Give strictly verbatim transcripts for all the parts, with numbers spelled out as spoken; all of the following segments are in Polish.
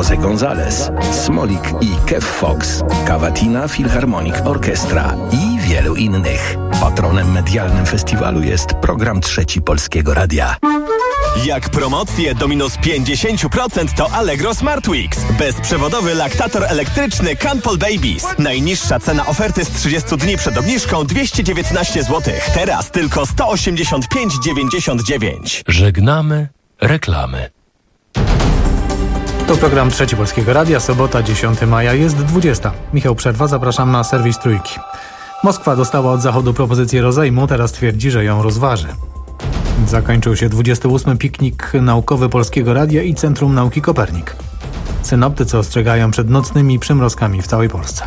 Jose González, Smolik i Kev Fox, Cavatina Philharmonic Orchestra i wielu innych. Patronem medialnym festiwalu jest program Trzeci Polskiego Radia. Jak promocje do minus pięćdziesiąt procent to Allegro Smart Weeks. Bezprzewodowy laktator elektryczny Canpol Babies. Najniższa cena oferty z trzydziestu dni przed obniżką dwieście dziewiętnaście złotych. Teraz tylko sto osiemdziesiąt pięć dziewięćdziesiąt dziewięć. Żegnamy reklamy. To program Trzeci Polskiego Radia, sobota dziesiątego maja, jest dwudziesta. Michał Przerwa, zapraszam na serwis Trójki. Moskwa dostała od Zachodu propozycję rozejmu, teraz twierdzi, że ją rozważy. Zakończył się dwudziesty ósmy piknik naukowy Polskiego Radia i Centrum Nauki Kopernik. Synoptycy ostrzegają przed nocnymi przymrozkami w całej Polsce.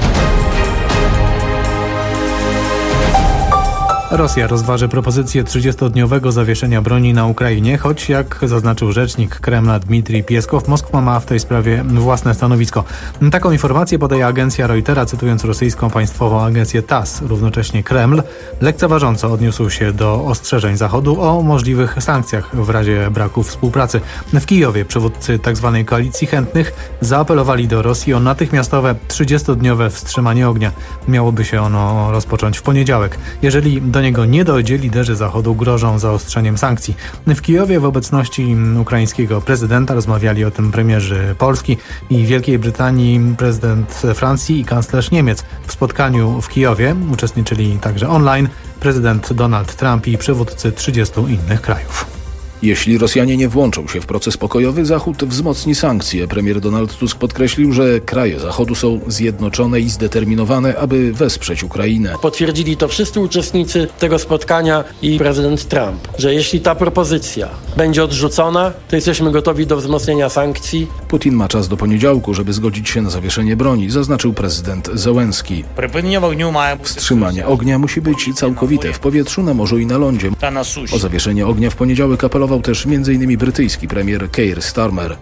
Rosja rozważy propozycję trzydziestodniowego zawieszenia broni na Ukrainie, choć jak zaznaczył rzecznik Kremla Dmitrij Pieskow, Moskwa ma w tej sprawie własne stanowisko. Taką informację podaje agencja Reutera, cytując rosyjską państwową agencję T A S. Równocześnie Kreml lekceważąco odniósł się do ostrzeżeń Zachodu o możliwych sankcjach w razie braku współpracy. W Kijowie przywódcy tzw. koalicji chętnych zaapelowali do Rosji o natychmiastowe trzydziestodniowe wstrzymanie ognia. Miałoby się ono rozpocząć w poniedziałek. Jeżeli do niego nie dojdzie, liderzy Zachodu grożą zaostrzeniem sankcji. W Kijowie w obecności ukraińskiego prezydenta rozmawiali o tym premierzy Polski i Wielkiej Brytanii, prezydent Francji i kanclerz Niemiec. W spotkaniu w Kijowie uczestniczyli także online prezydent Donald Trump i przywódcy trzydziestu innych krajów. Jeśli Rosjanie nie włączą się w proces pokojowy, Zachód wzmocni sankcje. Premier Donald Tusk podkreślił, że kraje Zachodu są zjednoczone i zdeterminowane, aby wesprzeć Ukrainę. Potwierdzili to wszyscy uczestnicy tego spotkania i prezydent Trump, że jeśli ta propozycja będzie odrzucona, to jesteśmy gotowi do wzmocnienia sankcji. Putin ma czas do poniedziałku, żeby zgodzić się na zawieszenie broni, zaznaczył prezydent Zełenski. Wstrzymanie ognia musi być całkowite w powietrzu, na morzu i na lądzie. O zawieszenie ognia w poniedziałek apelował też m.in. brytyjski premier Keir Starmer.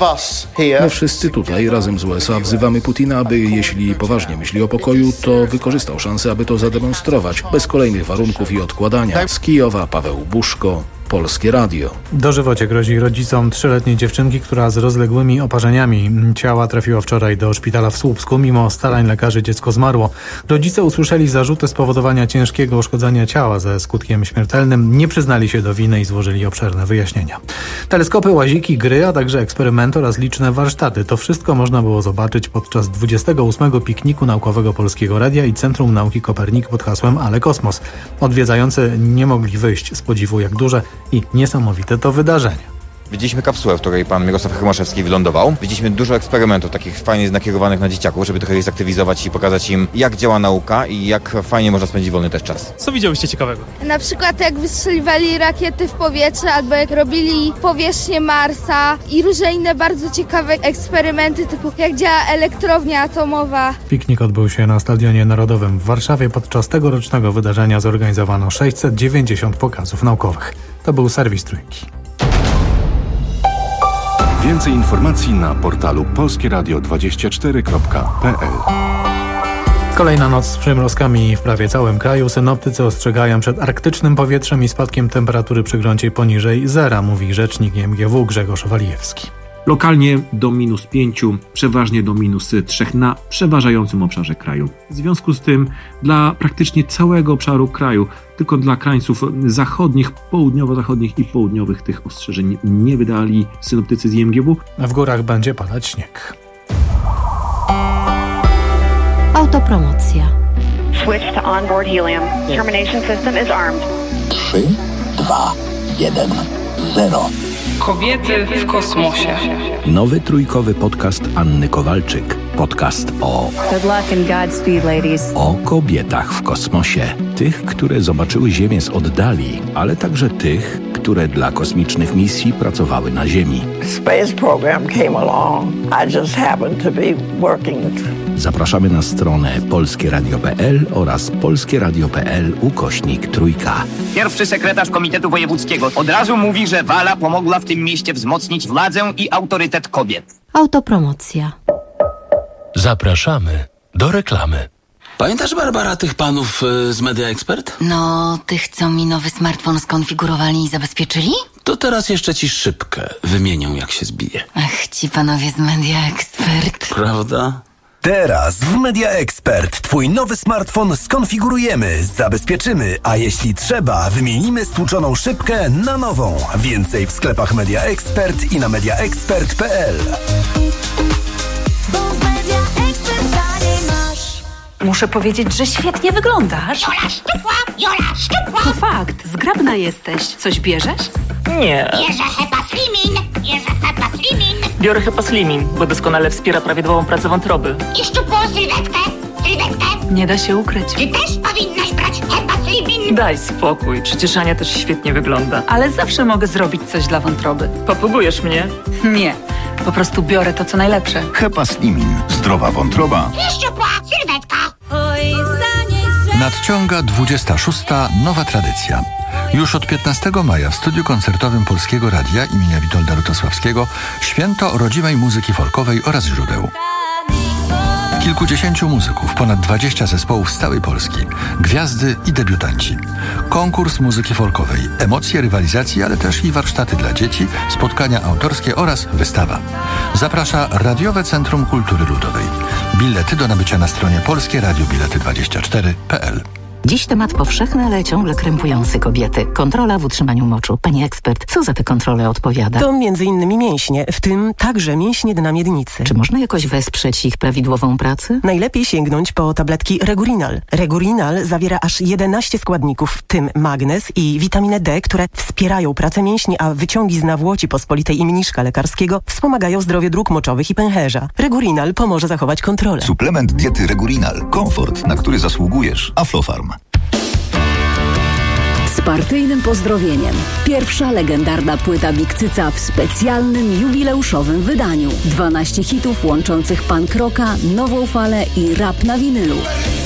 My wszyscy tutaj razem z U S A wzywamy Putina, aby jeśli poważnie myśli o pokoju, to wykorzystał szansę, aby to zademonstrować, bez kolejnych warunków i odkładania. Z Kijowa Paweł Buszko, Polskie Radio. Dożywocie grozi rodzicom trzyletniej dziewczynki, która z rozległymi oparzeniami ciała trafiła wczoraj do szpitala w Słupsku. Mimo starań lekarzy dziecko zmarło. Rodzice usłyszeli zarzuty spowodowania ciężkiego uszkodzenia ciała ze skutkiem śmiertelnym. Nie przyznali się do winy i złożyli obszerne wyjaśnienia. Teleskopy, łaziki, gry, a także eksperymenty oraz liczne warsztaty. To wszystko można było zobaczyć podczas dwudziestego ósmego pikniku naukowego Polskiego Radia i Centrum Nauki Kopernik pod hasłem Ale Kosmos. Odwiedzający nie mogli wyjść z podziwu, jak duże i niesamowite to wydarzenie. Widzieliśmy kapsułę, w której pan Mirosław Hermaszewski wylądował. Widzieliśmy dużo eksperymentów, takich fajnie nakierowanych na dzieciaków, żeby trochę je zaktywizować i pokazać im, jak działa nauka i jak fajnie można spędzić wolny też czas. Co widziałyście ciekawego? Na przykład jak wystrzeliwali rakiety w powietrze, albo jak robili powierzchnię Marsa i różne inne bardzo ciekawe eksperymenty, typu jak działa elektrownia atomowa. Piknik odbył się na Stadionie Narodowym w Warszawie. Podczas tegorocznego wydarzenia zorganizowano sześćset dziewięćdziesiąt pokazów naukowych. To był serwis Trójki. Więcej informacji na portalu polskie radio dwadzieścia cztery kropka p l. Kolejna noc z przymrozkami w prawie całym kraju. Synoptycy ostrzegają przed arktycznym powietrzem i spadkiem temperatury przy gruncie poniżej zera, mówi rzecznik M G W Grzegorz Walijewski. Lokalnie do minus pięciu, przeważnie do minus trzech na przeważającym obszarze kraju. W związku z tym dla praktycznie całego obszaru kraju, tylko dla krańców zachodnich, południowo-zachodnich i południowych tych ostrzeżeń nie wydali synoptycy z I M G W. W górach będzie padać śnieg. Autopromocja. Switch to onboard helium. Termination system is armed. trzy, dwa, jeden, zero. Kobiety w kosmosie. Nowy trójkowy podcast Anny Kowalczyk. Podcast o... Good luck and Godspeed, ladies. O kobietach w kosmosie. Tych, które zobaczyły Ziemię z oddali, ale także tych, które dla kosmicznych misji pracowały na Ziemi. Space program came along. I just happened to be working. Zapraszamy na stronę polskie radio kropka p l oraz polskie radio kropka p l ukośnik trójka. Pierwszy sekretarz Komitetu Wojewódzkiego od razu mówi, że Wala pomogła w tym mieście wzmocnić władzę i autorytet kobiet. Autopromocja. Zapraszamy do reklamy. Pamiętasz, Barbara, tych panów y, z Media Expert? No, tych, co mi nowy smartfon skonfigurowali i zabezpieczyli? To teraz jeszcze ci szybkę wymienią, jak się zbije. Ach, ci panowie z Media Expert. Prawda? Teraz w Media Expert twój nowy smartfon skonfigurujemy, zabezpieczymy, a jeśli trzeba, wymienimy stłuczoną szybkę na nową. Więcej w sklepach Media Expert i na media expert kropka p l. Muszę powiedzieć, że świetnie wyglądasz. Jola szczupła, Jola szczupła. To fakt, zgrabna jesteś. Coś bierzesz? Nie. Bierze Hepa Slimin, bierze Hepa Slimin. Biorę Hepa Slimin, bo doskonale wspiera prawidłową pracę wątroby. I szczupłą sylwetkę, sylwetkę. Nie da się ukryć. Ty też powinnaś brać Hepa Slimin. Daj spokój, przecież Ania też świetnie wygląda. Ale zawsze mogę zrobić coś dla wątroby. Popróbujesz mnie? Nie, po prostu biorę to, co najlepsze. Hepa Slimin. Zdrowa wątroba. I szczupła sylwetka. Nadciąga dwudziesta szósta nowa tradycja. Już od piętnastego maja w studiu koncertowym Polskiego Radia imienia Witolda Lutosławskiego święto rodzimej muzyki folkowej oraz źródeł. Kilkudziesięciu muzyków, ponad dwadzieścia zespołów z całej Polski, gwiazdy i debiutanci. Konkurs muzyki folkowej, emocje rywalizacji, ale też i warsztaty dla dzieci, spotkania autorskie oraz wystawa. Zaprasza Radiowe Centrum Kultury Ludowej. Bilety do nabycia na stronie polskie radio bilety dwadzieścia cztery kropka p l. Dziś temat powszechny, ale ciągle krępujący kobiety. Kontrola w utrzymaniu moczu. Pani ekspert, co za tę kontrolę odpowiada? To między innymi mięśnie, w tym także mięśnie dna miednicy. Czy można jakoś wesprzeć ich prawidłową pracę? Najlepiej sięgnąć po tabletki Regurinal. Regurinal zawiera aż jedenaście składników, w tym magnez i witaminę D, które wspierają pracę mięśni, a wyciągi z nawłoci pospolitej i mniszka lekarskiego wspomagają zdrowie dróg moczowych i pęcherza. Regurinal pomoże zachować kontrolę. Suplement diety Regurinal. Komfort, na który zasługujesz. Aflofarm. Z partyjnym pozdrowieniem. Pierwsza legendarna płyta Big Cyca w specjalnym, jubileuszowym wydaniu. dwanaście hitów łączących punk rocka, nową falę i rap na winylu.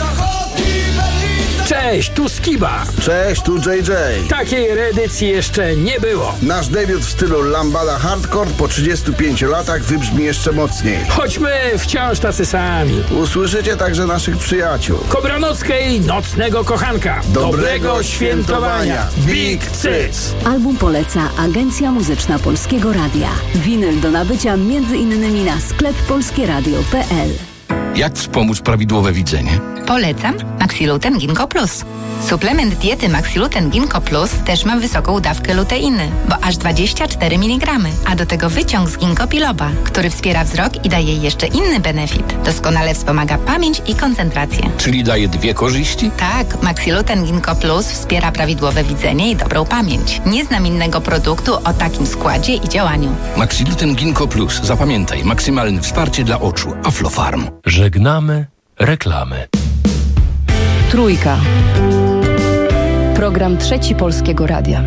Cześć, tu Skiba. Cześć, tu J J. Takiej reedycji jeszcze nie było. Nasz debiut w stylu lambada hardcore po trzydziestu pięciu latach wybrzmi jeszcze mocniej. Choćmy wciąż tacy sami. Usłyszycie także naszych przyjaciół. Kobranockiej Nocnego Kochanka. Dobrego, Dobrego świętowania. Big Cyc. Album poleca Agencja Muzyczna Polskiego Radia. Winyl do nabycia między innymi na sklep polskieradio kropka p l. Jak wspomóc prawidłowe widzenie? Polecam Maxiluten Ginkgo Plus. Suplement diety Maxiluten Ginkgo Plus też ma wysoką dawkę luteiny, bo aż dwadzieścia cztery miligramy, a do tego wyciąg z ginkgo biloba, który wspiera wzrok i daje jeszcze inny benefit. Doskonale wspomaga pamięć i koncentrację. Czyli daje dwie korzyści? Tak, Maxiluten Ginkgo Plus wspiera prawidłowe widzenie i dobrą pamięć. Nie znam innego produktu o takim składzie i działaniu. Maxiluten Ginkgo Plus. Zapamiętaj, maksymalne wsparcie dla oczu. Aflofarm. Żegnamy reklamy. Trójka. Program Trzeci Polskiego Radia.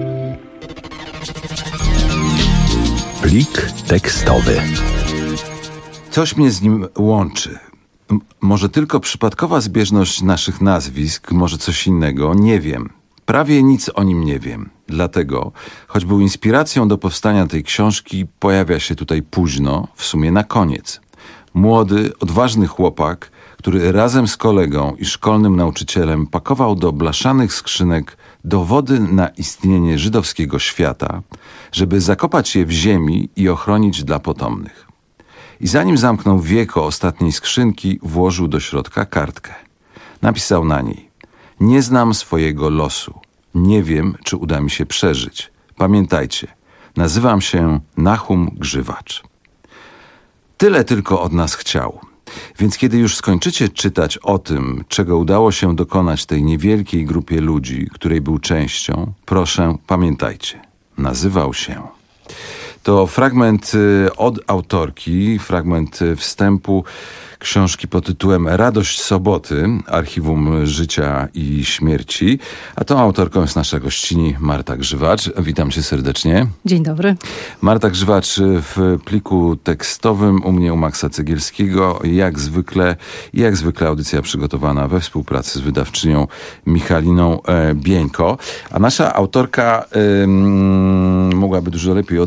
Plik tekstowy. Coś mnie z nim łączy. M- może tylko przypadkowa zbieżność naszych nazwisk, może coś innego, nie wiem. Prawie nic o nim nie wiem. Dlatego, choć był inspiracją do powstania tej książki, pojawia się tutaj późno, w sumie na koniec. Młody, odważny chłopak, który razem z kolegą i szkolnym nauczycielem pakował do blaszanych skrzynek dowody na istnienie żydowskiego świata, żeby zakopać je w ziemi i ochronić dla potomnych. I zanim zamknął wieko ostatniej skrzynki, włożył do środka kartkę. Napisał na niej: nie znam swojego losu. Nie wiem, czy uda mi się przeżyć. Pamiętajcie, nazywam się Nahum Grzywacz. Tyle tylko od nas chciał. Więc kiedy już skończycie czytać o tym, czego udało się dokonać tej niewielkiej grupie ludzi, której był częścią, proszę, pamiętajcie, nazywał się. To fragment od autorki, fragment wstępu książki pod tytułem Radość Soboty, Archiwum Życia i Śmierci, a tą autorką jest nasza gościni Marta Grzywacz. Witam cię serdecznie. Dzień dobry. Marta Grzywacz w pliku tekstowym u mnie, u Maxa Cegielskiego, jak zwykle, jak zwykle audycja przygotowana we współpracy z wydawczynią Michaliną e, Bieńko. A nasza autorka e, mogłaby dużo lepiej ode mnie przeczytać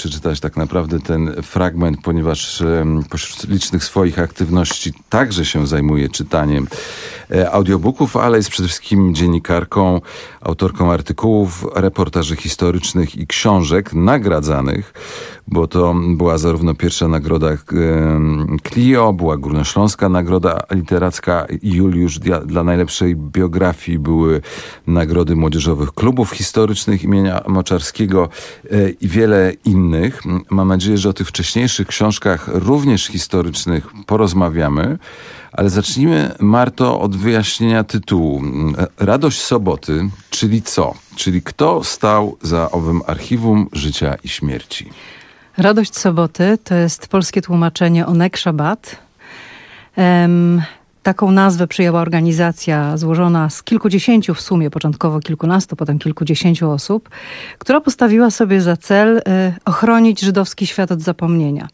przeczytać tak naprawdę ten fragment, ponieważ pośród licznych swoich aktywności także się zajmuje czytaniem audiobooków, ale jest przede wszystkim dziennikarką, autorką artykułów, reportaży historycznych i książek nagradzanych, bo to była zarówno pierwsza nagroda Clio, była Górnośląska Nagroda Literacka Juliusz dla, dla najlepszej biografii, były nagrody młodzieżowych klubów historycznych imienia Moczarskiego i wiele innych. Mam nadzieję, że o tych wcześniejszych książkach, również historycznych, porozmawiamy, ale zacznijmy, Marto, od wyjaśnienia tytułu. Radość Soboty, czyli co? Czyli kto stał za owym archiwum życia i śmierci? Radość Soboty to jest polskie tłumaczenie Onek Szabat. Um, taką nazwę przyjęła organizacja złożona z kilkudziesięciu w sumie, początkowo kilkunastu, potem kilkudziesięciu osób, która postawiła sobie za cel y, ochronić żydowski świat od zapomnienia.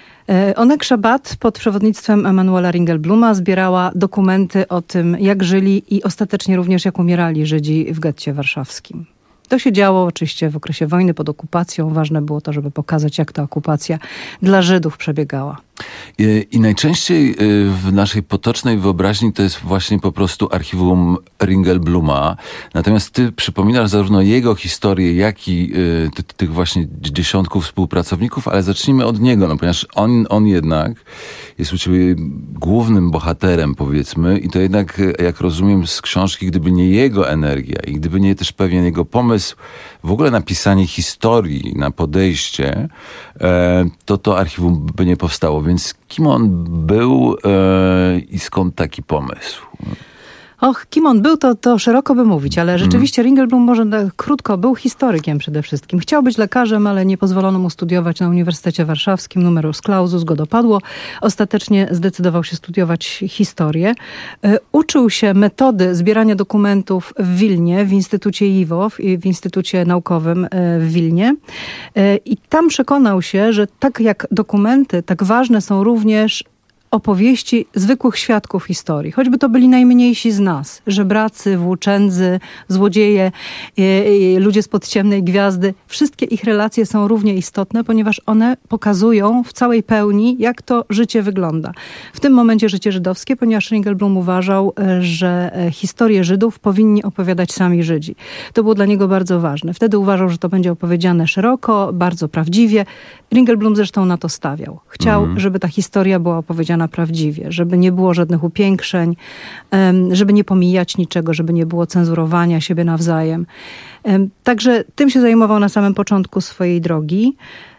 Y, Onek Szabat pod przewodnictwem Emanuela Ringelbluma zbierała dokumenty o tym, jak żyli i ostatecznie również jak umierali Żydzi w getcie warszawskim. To się działo oczywiście w okresie wojny pod okupacją. Ważne było to, żeby pokazać, jak ta okupacja dla Żydów przebiegała. I, I najczęściej w naszej potocznej wyobraźni to jest właśnie po prostu archiwum Ringelbluma. Natomiast ty przypominasz zarówno jego historię, jak i y, ty, tych właśnie dziesiątków współpracowników, ale zacznijmy od niego, no, ponieważ on, on jednak jest u ciebie głównym bohaterem, powiedzmy, i to jednak, jak rozumiem z książki, gdyby nie jego energia i gdyby nie też pewien jego pomysł w ogóle na pisanie historii, na podejście, e, to to archiwum by nie powstało. Więc kim on był e, i skąd taki pomysł? Och, kim on był, to, to szeroko by mówić, ale rzeczywiście mm. Ringelblum może tak krótko był historykiem przede wszystkim. Chciał być lekarzem, ale nie pozwolono mu studiować na Uniwersytecie Warszawskim. Numerus clausus go dopadło. Ostatecznie zdecydował się studiować historię. Uczył się metody zbierania dokumentów w Wilnie, w Instytucie Iwow, w Instytucie Naukowym w Wilnie. I tam przekonał się, że tak jak dokumenty, tak ważne są również opowieści zwykłych świadków historii. Choćby to byli najmniejsi z nas. Żebracy, włóczędzy, złodzieje, e, e, ludzie spod ciemnej gwiazdy. Wszystkie ich relacje są równie istotne, ponieważ one pokazują w całej pełni, jak to życie wygląda. W tym momencie życie żydowskie, ponieważ Ringelblum uważał, że historię Żydów powinni opowiadać sami Żydzi. To było dla niego bardzo ważne. Wtedy uważał, że to będzie opowiedziane szeroko, bardzo prawdziwie. Ringelblum zresztą na to stawiał. Chciał, mm. żeby ta historia była opowiedziana prawdziwie, żeby nie było żadnych upiększeń, żeby nie pomijać niczego, żeby nie było cenzurowania siebie nawzajem. Także tym się zajmował na samym początku swojej drogi.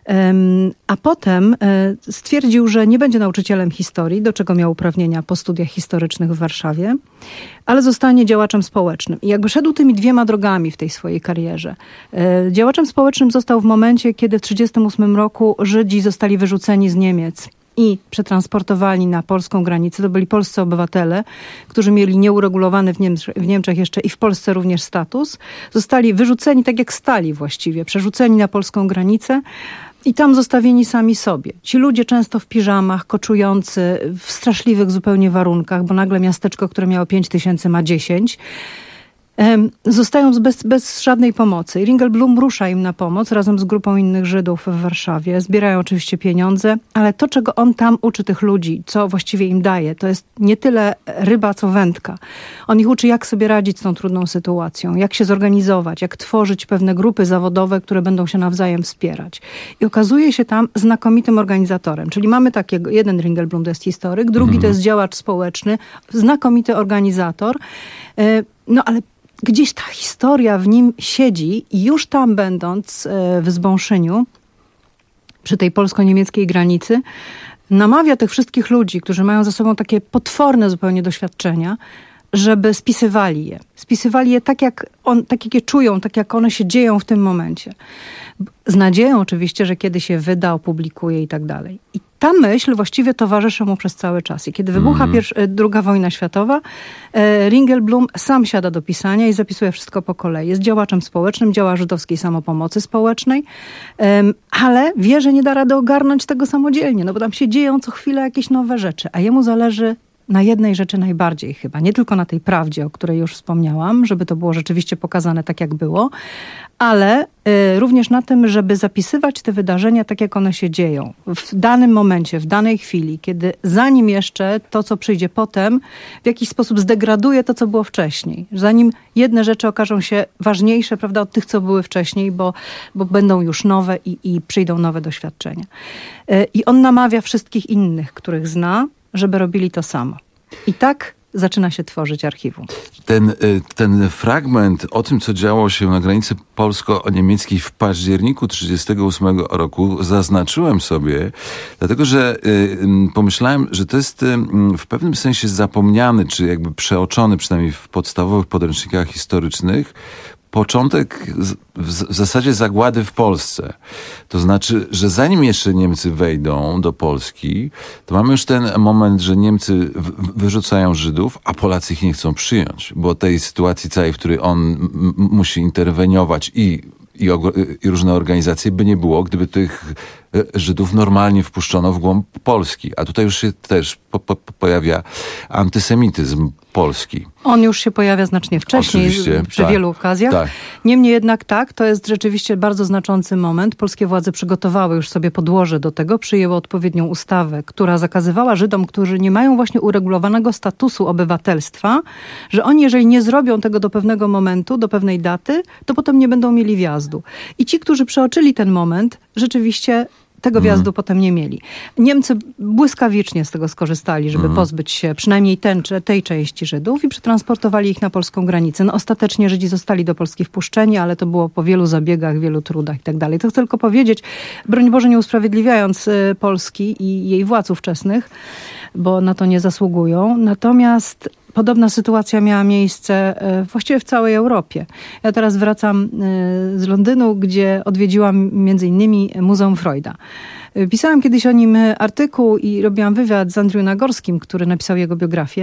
A potem stwierdził, że nie będzie nauczycielem historii, do czego miał uprawnienia po studiach historycznych w Warszawie, ale zostanie działaczem społecznym. I jakby szedł tymi dwiema drogami w tej swojej karierze. Działaczem społecznym został w momencie, kiedy w tysiąc dziewięćset trzydziestym ósmym roku Żydzi zostali wyrzuceni z Niemiec i przetransportowani na polską granicę. To byli polscy obywatele, którzy mieli nieuregulowany w, Niemczech, w Niemczech jeszcze i w Polsce również status. Zostali wyrzuceni tak jak stali właściwie, przerzuceni na polską granicę i tam zostawieni sami sobie. Ci ludzie często w piżamach, koczujący w straszliwych zupełnie warunkach, bo nagle miasteczko, które miało pięć tysięcy ma dziesięć. Zostają bez, bez żadnej pomocy. I Ringelblum rusza im na pomoc razem z grupą innych Żydów w Warszawie. Zbierają oczywiście pieniądze, ale to, czego on tam uczy tych ludzi, co właściwie im daje, to jest nie tyle ryba, co wędka. On ich uczy, jak sobie radzić z tą trudną sytuacją, jak się zorganizować, jak tworzyć pewne grupy zawodowe, które będą się nawzajem wspierać. I okazuje się tam znakomitym organizatorem. Czyli mamy takiego, jeden Ringelblum to jest historyk, drugi mm. to jest działacz społeczny, znakomity organizator. No ale gdzieś ta historia w nim siedzi i już tam będąc w Zbąszyniu, przy tej polsko-niemieckiej granicy, namawia tych wszystkich ludzi, którzy mają za sobą takie potworne zupełnie doświadczenia, żeby spisywali je. Spisywali je tak jak, on, tak, jak je czują, tak jak one się dzieją w tym momencie. Z nadzieją oczywiście, że kiedy się wyda, opublikuje i tak dalej. I ta myśl właściwie towarzyszy mu przez cały czas. I kiedy wybucha mm. pierwsza, druga wojna światowa, e, Ringelblum sam siada do pisania i zapisuje wszystko po kolei. Jest działaczem społecznym, działa żydowskiej samopomocy społecznej, e, ale wie, że nie da rady ogarnąć tego samodzielnie, no bo tam się dzieją co chwilę jakieś nowe rzeczy, a jemu zależy na jednej rzeczy najbardziej chyba. Nie tylko na tej prawdzie, o której już wspomniałam, żeby to było rzeczywiście pokazane tak, jak było, ale y, również na tym, żeby zapisywać te wydarzenia tak, jak one się dzieją. W danym momencie, w danej chwili, kiedy zanim jeszcze to, co przyjdzie potem, w jakiś sposób zdegraduje to, co było wcześniej. Zanim jedne rzeczy okażą się ważniejsze, prawda, od tych, co były wcześniej, bo, bo będą już nowe i, i przyjdą nowe doświadczenia. Y, I on namawia wszystkich innych, których zna, żeby robili to samo. I tak zaczyna się tworzyć archiwum. Ten, ten fragment o tym, co działo się na granicy polsko-niemieckiej w październiku tysiąc dziewięćset trzydziestego ósmego roku, zaznaczyłem sobie, dlatego że y, pomyślałem, że to jest y, w pewnym sensie zapomniany, czy jakby przeoczony, przynajmniej w podstawowych podręcznikach historycznych, początek w zasadzie zagłady w Polsce. To znaczy, że zanim jeszcze Niemcy wejdą do Polski, to mamy już ten moment, że Niemcy wyrzucają Żydów, a Polacy ich nie chcą przyjąć, bo tej sytuacji całej, w której on m- musi interweniować i, i, i różne organizacje, by nie było, gdyby tych Żydów normalnie wpuszczono w głąb Polski. A tutaj już się też po, po, pojawia antysemityzm polski. On już się pojawia znacznie wcześniej, Oczywiście, przy tak, wielu okazjach. Tak. Niemniej jednak tak, to jest rzeczywiście bardzo znaczący moment. Polskie władze przygotowały już sobie podłoże do tego, przyjęły odpowiednią ustawę, która zakazywała Żydom, którzy nie mają właśnie uregulowanego statusu obywatelstwa, że oni, jeżeli nie zrobią tego do pewnego momentu, do pewnej daty, to potem nie będą mieli wjazdu. I ci, którzy przeoczyli ten moment, rzeczywiście tego wjazdu mm. potem nie mieli. Niemcy błyskawicznie z tego skorzystali, żeby mm. pozbyć się przynajmniej ten, tej części Żydów i przetransportowali ich na polską granicę. No, ostatecznie Żydzi zostali do Polski wpuszczeni, ale to było po wielu zabiegach, wielu trudach i tak dalej. To chcę tylko powiedzieć, broń Boże nie usprawiedliwiając Polski i jej władz ówczesnych, bo na to nie zasługują. Natomiast podobna sytuacja miała miejsce właściwie w całej Europie. Ja teraz wracam z Londynu, gdzie odwiedziłam między innymi Muzeum Freuda. Pisałam kiedyś o nim artykuł i robiłam wywiad z Andrew Nagorskim, który napisał jego biografię.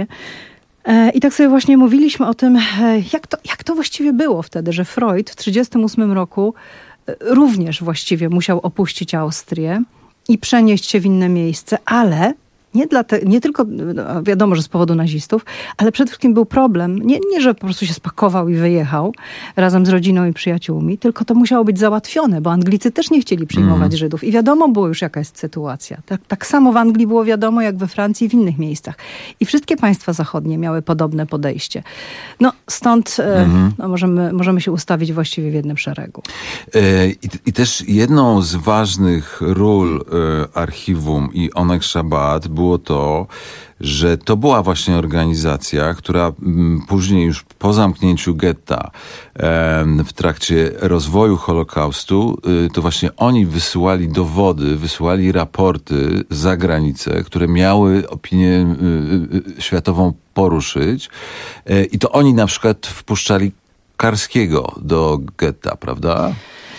I tak sobie właśnie mówiliśmy o tym, jak to, jak to właściwie było wtedy, że Freud w tysiąc dziewięćset trzydziestym ósmym roku również właściwie musiał opuścić Austrię i przenieść się w inne miejsce, ale Nie, dla te, nie tylko, no wiadomo, że z powodu nazistów, ale przede wszystkim był problem, nie, nie, że po prostu się spakował i wyjechał razem z rodziną i przyjaciółmi, tylko to musiało być załatwione, bo Anglicy też nie chcieli przyjmować mm. Żydów i wiadomo było już, jaka jest sytuacja. Tak, tak samo w Anglii było wiadomo, jak we Francji i w innych miejscach. I wszystkie państwa zachodnie miały podobne podejście. No stąd mm-hmm. no, możemy, możemy się ustawić właściwie w jednym szeregu. E, i, I też jedną z ważnych ról e, archiwum i Onek Szabat było to, że to była właśnie organizacja, która później już po zamknięciu getta w trakcie rozwoju Holokaustu, to właśnie oni wysyłali dowody, wysyłali raporty za granicę, które miały opinię światową poruszyć. I to oni na przykład wpuszczali Karskiego do getta, prawda?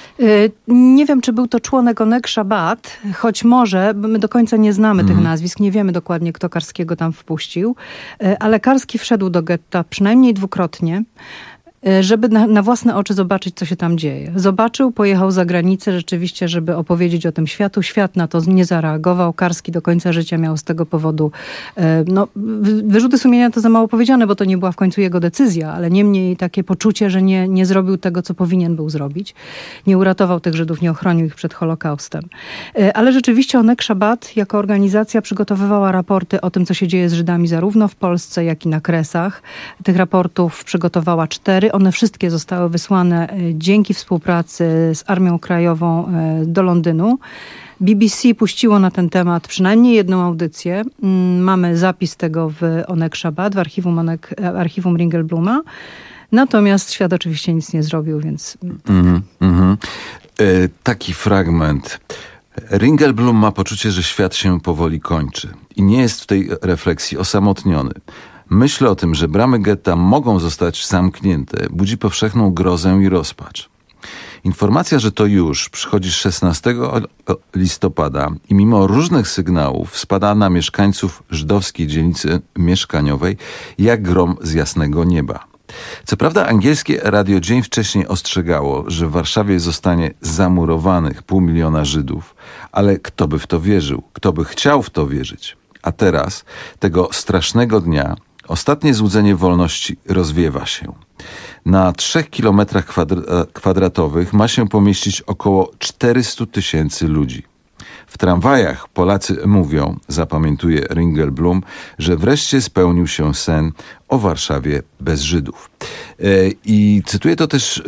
Nie wiem, czy był to członek Onek Szabat, choć może, bo my do końca nie znamy mm. tych nazwisk, nie wiemy dokładnie, kto Karskiego tam wpuścił, ale Karski wszedł do getta przynajmniej dwukrotnie, żeby na, na własne oczy zobaczyć, co się tam dzieje. Zobaczył, pojechał za granicę rzeczywiście, żeby opowiedzieć o tym światu. Świat na to nie zareagował. Karski do końca życia miał z tego powodu, no, wyrzuty sumienia to za mało powiedziane, bo to nie była w końcu jego decyzja, ale niemniej takie poczucie, że nie, nie zrobił tego, co powinien był zrobić. Nie uratował tych Żydów, nie ochronił ich przed Holokaustem. Ale rzeczywiście Onek Szabat jako organizacja przygotowywała raporty o tym, co się dzieje z Żydami zarówno w Polsce, jak i na Kresach. Tych raportów przygotowała cztery. One wszystkie zostały wysłane dzięki współpracy z Armią Krajową do Londynu. B B C puściło na ten temat przynajmniej jedną audycję. Mamy zapis tego w Onek Szabat, w archiwum, Onek, archiwum Ringelbluma. Natomiast świat oczywiście nic nie zrobił, więc... Mm, mm, e, taki fragment. Ringelblum ma poczucie, że świat się powoli kończy i nie jest w tej refleksji osamotniony. Myśl o tym, że bramy getta mogą zostać zamknięte, budzi powszechną grozę i rozpacz. Informacja, że to już przychodzi szesnastego listopada i mimo różnych sygnałów spada na mieszkańców żydowskiej dzielnicy mieszkaniowej jak grom z jasnego nieba. Co prawda angielskie radio dzień wcześniej ostrzegało, że w Warszawie zostanie zamurowanych pół miliona Żydów, ale kto by w to wierzył? Kto by chciał w to wierzyć? A teraz, tego strasznego dnia, ostatnie złudzenie wolności rozwiewa się. Na trzech kilometrach kwadr- kwadratowych ma się pomieścić około czterysta tysięcy ludzi. W tramwajach Polacy mówią, zapamiętuje Ringelblum, że wreszcie spełnił się sen o Warszawie bez Żydów. I cytuję to też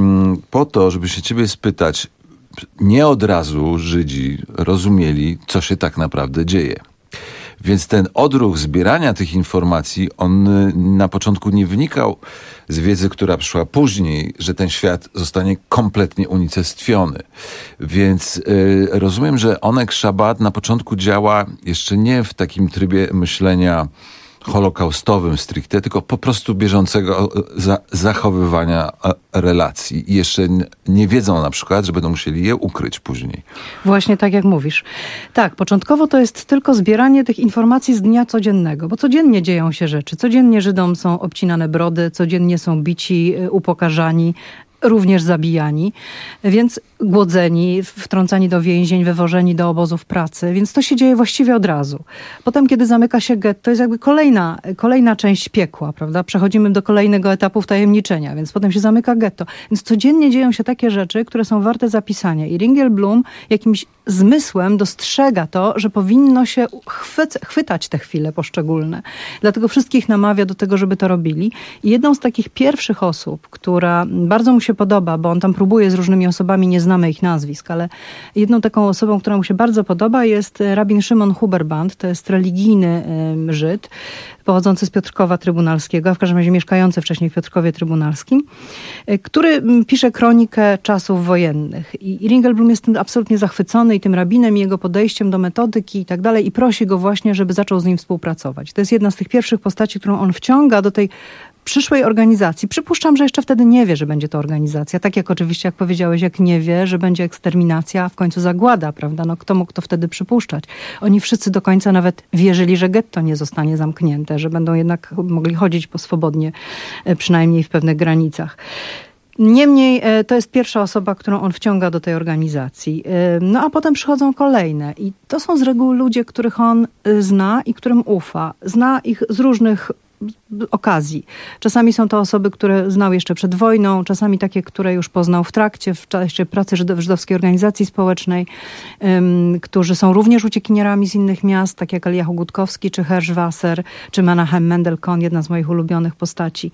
po to, żeby się ciebie spytać, nie od razu Żydzi rozumieli, co się tak naprawdę dzieje. Więc ten odruch zbierania tych informacji, on na początku nie wynikał z wiedzy, która przyszła później, że ten świat zostanie kompletnie unicestwiony. Więc y, rozumiem, że Onek Szabad na początku działa jeszcze nie w takim trybie myślenia holokaustowym stricte, tylko po prostu bieżącego za, zachowywania relacji. I jeszcze nie wiedzą na przykład, że będą musieli je ukryć później. Właśnie tak jak mówisz. Tak, początkowo to jest tylko zbieranie tych informacji z dnia codziennego, bo codziennie dzieją się rzeczy. Codziennie Żydom są obcinane brody, codziennie są bici, upokarzani, również zabijani, więc głodzeni, wtrącani do więzień, wywożeni do obozów pracy, więc to się dzieje właściwie od razu. Potem, kiedy zamyka się getto, to jest jakby kolejna, kolejna część piekła, prawda? Przechodzimy do kolejnego etapu wtajemniczenia, więc potem się zamyka getto. Więc codziennie dzieją się takie rzeczy, które są warte zapisania. I Ringelblum jakimś zmysłem dostrzega to, że powinno się chwyc- chwytać te chwile poszczególne. Dlatego wszystkich namawia do tego, żeby to robili. I jedną z takich pierwszych osób, która bardzo mu się podoba, bo on tam próbuje z różnymi osobami, nie znamy ich nazwisk, ale jedną taką osobą, która mu się bardzo podoba, jest rabin Szymon Huberband. To jest religijny y, Żyd, pochodzący z Piotrkowa Trybunalskiego, a w każdym razie mieszkający wcześniej w Piotrkowie Trybunalskim, y, który pisze kronikę czasów wojennych. I, i Ringelblum jest tym absolutnie zachwycony i tym rabinem, i jego podejściem do metodyki i tak dalej, i prosi go właśnie, żeby zaczął z nim współpracować. To jest jedna z tych pierwszych postaci, którą on wciąga do tej przyszłej organizacji. Przypuszczam, że jeszcze wtedy nie wie, że będzie to organizacja. Tak jak oczywiście, jak powiedziałeś, jak nie wie, że będzie eksterminacja, a w końcu zagłada, prawda? No kto mógł to wtedy przypuszczać? Oni wszyscy do końca nawet wierzyli, że getto nie zostanie zamknięte, że będą jednak mogli chodzić po swobodnie, przynajmniej w pewnych granicach. Niemniej to jest pierwsza osoba, którą on wciąga do tej organizacji. No a potem przychodzą kolejne i to są z reguły ludzie, których on zna i którym ufa. Zna ich z różnych okazji. Czasami są to osoby, które znał jeszcze przed wojną, czasami takie, które już poznał w trakcie, w czasie pracy w żydowskiej organizacji społecznej, um, którzy są również uciekinierami z innych miast, tak jak Eliahu Gutkowski, czy Hershwasser, czy Menachem Mendel-Kohn, jedna z moich ulubionych postaci.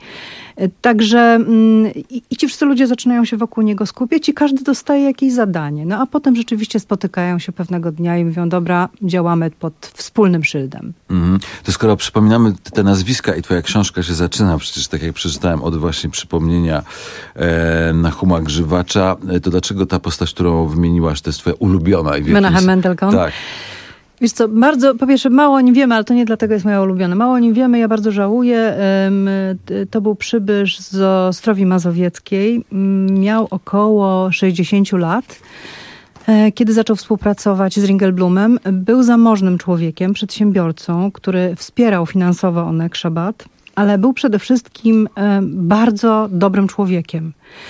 Także um, i, i ci wszyscy ludzie zaczynają się wokół niego skupiać i każdy dostaje jakieś zadanie. No a potem rzeczywiście spotykają się pewnego dnia i mówią, dobra, działamy pod wspólnym szyldem. Mm. To skoro przypominamy te nazwiska i twoja książka się zaczyna, przecież tak jak przeczytałem, od właśnie przypomnienia e, Nahuma Grzywacza, to dlaczego ta postać, którą wymieniłaś, to jest twoja ulubiona? I Menachem Mendel-Kohn? Tak. Wiesz co, bardzo, po pierwsze, mało o nim wiemy, ale to nie dlatego jest moja ulubiona. Mało o nim wiemy, ja bardzo żałuję. To był przybysz z Ostrowi Mazowieckiej. Miał około sześćdziesiąt lat. Kiedy zaczął współpracować z Ringelblumem, był zamożnym człowiekiem, przedsiębiorcą, który wspierał finansowo Onek Szabad, ale był przede wszystkim bardzo dobrym człowiekiem.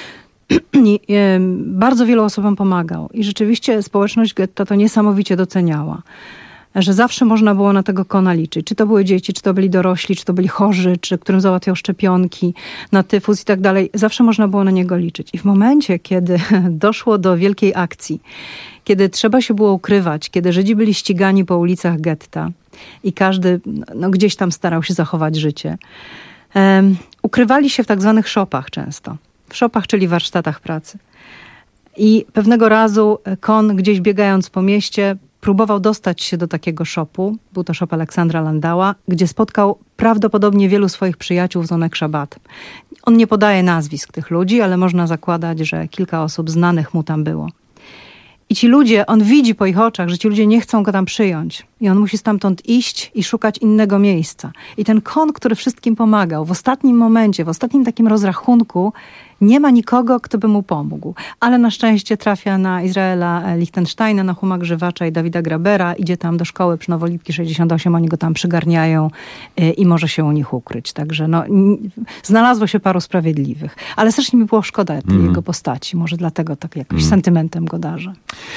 I bardzo wielu osobom pomagał. I rzeczywiście społeczność getta to niesamowicie doceniała. Że zawsze można było na tego kona liczyć. Czy to były dzieci, czy to byli dorośli, czy to byli chorzy, czy którym załatwiał szczepionki na tyfus i tak dalej. Zawsze można było na niego liczyć. I w momencie, kiedy doszło do wielkiej akcji, kiedy trzeba się było ukrywać, kiedy Żydzi byli ścigani po ulicach getta i każdy no, gdzieś tam starał się zachować życie, um, ukrywali się w tak zwanych szopach często. W szopach, czyli warsztatach pracy. I pewnego razu Kohn, gdzieś biegając po mieście, próbował dostać się do takiego szopu, był to szop Aleksandra Landała, gdzie spotkał prawdopodobnie wielu swoich przyjaciół z Onek Szabad. On nie podaje nazwisk tych ludzi, ale można zakładać, że kilka osób znanych mu tam było. I ci ludzie, on widzi po ich oczach, że ci ludzie nie chcą go tam przyjąć. I on musi stamtąd iść i szukać innego miejsca. I ten Kohn, który wszystkim pomagał, w ostatnim momencie, w ostatnim takim rozrachunku, Nie ma nikogo, kto by mu pomógł. Ale na szczęście trafia na Izraela Lichtensteina, na Huma Grzywacza i Dawida Grabera. Idzie tam do szkoły przy Nowolipki sześćdziesiąt osiem. Oni go tam przygarniają i może się u nich ukryć. Także no, znalazło się paru sprawiedliwych. Ale strasznie mi było szkoda tej mm. jego postaci. Może dlatego tak jakoś mm. sentymentem go darzę.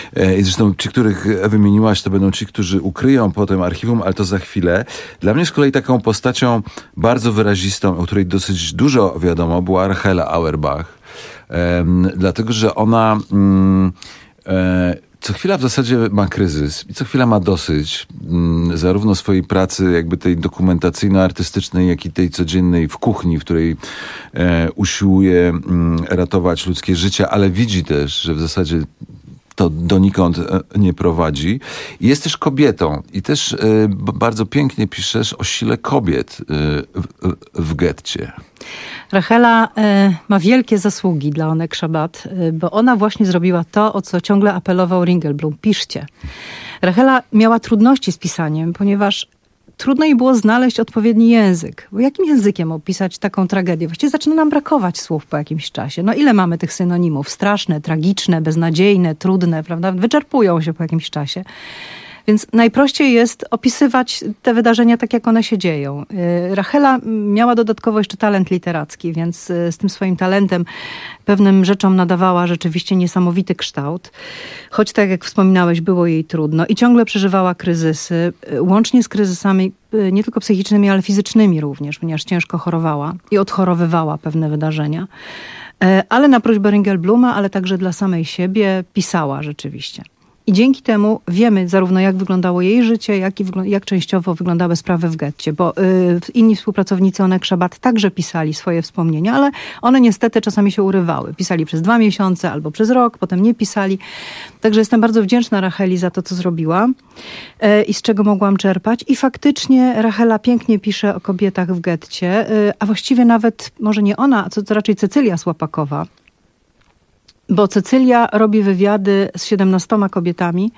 I zresztą ci, których wymieniłaś, to będą ci, którzy ukryją potem archiwum, ale to za chwilę. Dla mnie z kolei taką postacią bardzo wyrazistą, o której dosyć dużo wiadomo, była Rachela Auerbach. Um, dlatego, że ona um, e, co chwila w zasadzie ma kryzys i co chwila ma dosyć um, zarówno swojej pracy jakby tej dokumentacyjno-artystycznej, jak i tej codziennej w kuchni, w której e, usiłuje um, ratować ludzkie życie, ale widzi też, że w zasadzie to donikąd nie prowadzi. Jest też kobietą i też y, bardzo pięknie piszesz o sile kobiet y, w, w getcie. Rachela y, ma wielkie zasługi dla Onek Szabat, y, bo ona właśnie zrobiła to, o co ciągle apelował Ringelblum. Piszcie. Rachela miała trudności z pisaniem, ponieważ trudno jej było znaleźć odpowiedni język. Bo jakim językiem opisać taką tragedię? Właściwie zaczyna nam brakować słów po jakimś czasie. No ile mamy tych synonimów? Straszne, tragiczne, beznadziejne, trudne, prawda? Wyczerpują się po jakimś czasie. Więc najprościej jest opisywać te wydarzenia tak, jak one się dzieją. Rachela miała dodatkowo jeszcze talent literacki, więc z tym swoim talentem pewnym rzeczom nadawała rzeczywiście niesamowity kształt. Choć tak jak wspominałeś, było jej trudno i ciągle przeżywała kryzysy, łącznie z kryzysami nie tylko psychicznymi, ale fizycznymi również, ponieważ ciężko chorowała i odchorowywała pewne wydarzenia. Ale na prośbę Ringelbluma, ale także dla samej siebie pisała rzeczywiście. I dzięki temu wiemy zarówno, jak wyglądało jej życie, jak i wygl- jak częściowo wyglądały sprawy w getcie, bo y, inni współpracownicy Onek Szabat także pisali swoje wspomnienia, ale one niestety czasami się urywały. Pisali przez dwa miesiące albo przez rok, potem nie pisali. Także jestem bardzo wdzięczna Racheli za to, co zrobiła y, i z czego mogłam czerpać. I faktycznie Rachela pięknie pisze o kobietach w getcie, y, a właściwie nawet, może nie ona, co to raczej Cecylia Słapakowa, bo Cecylia robi wywiady z siedemnastoma kobietami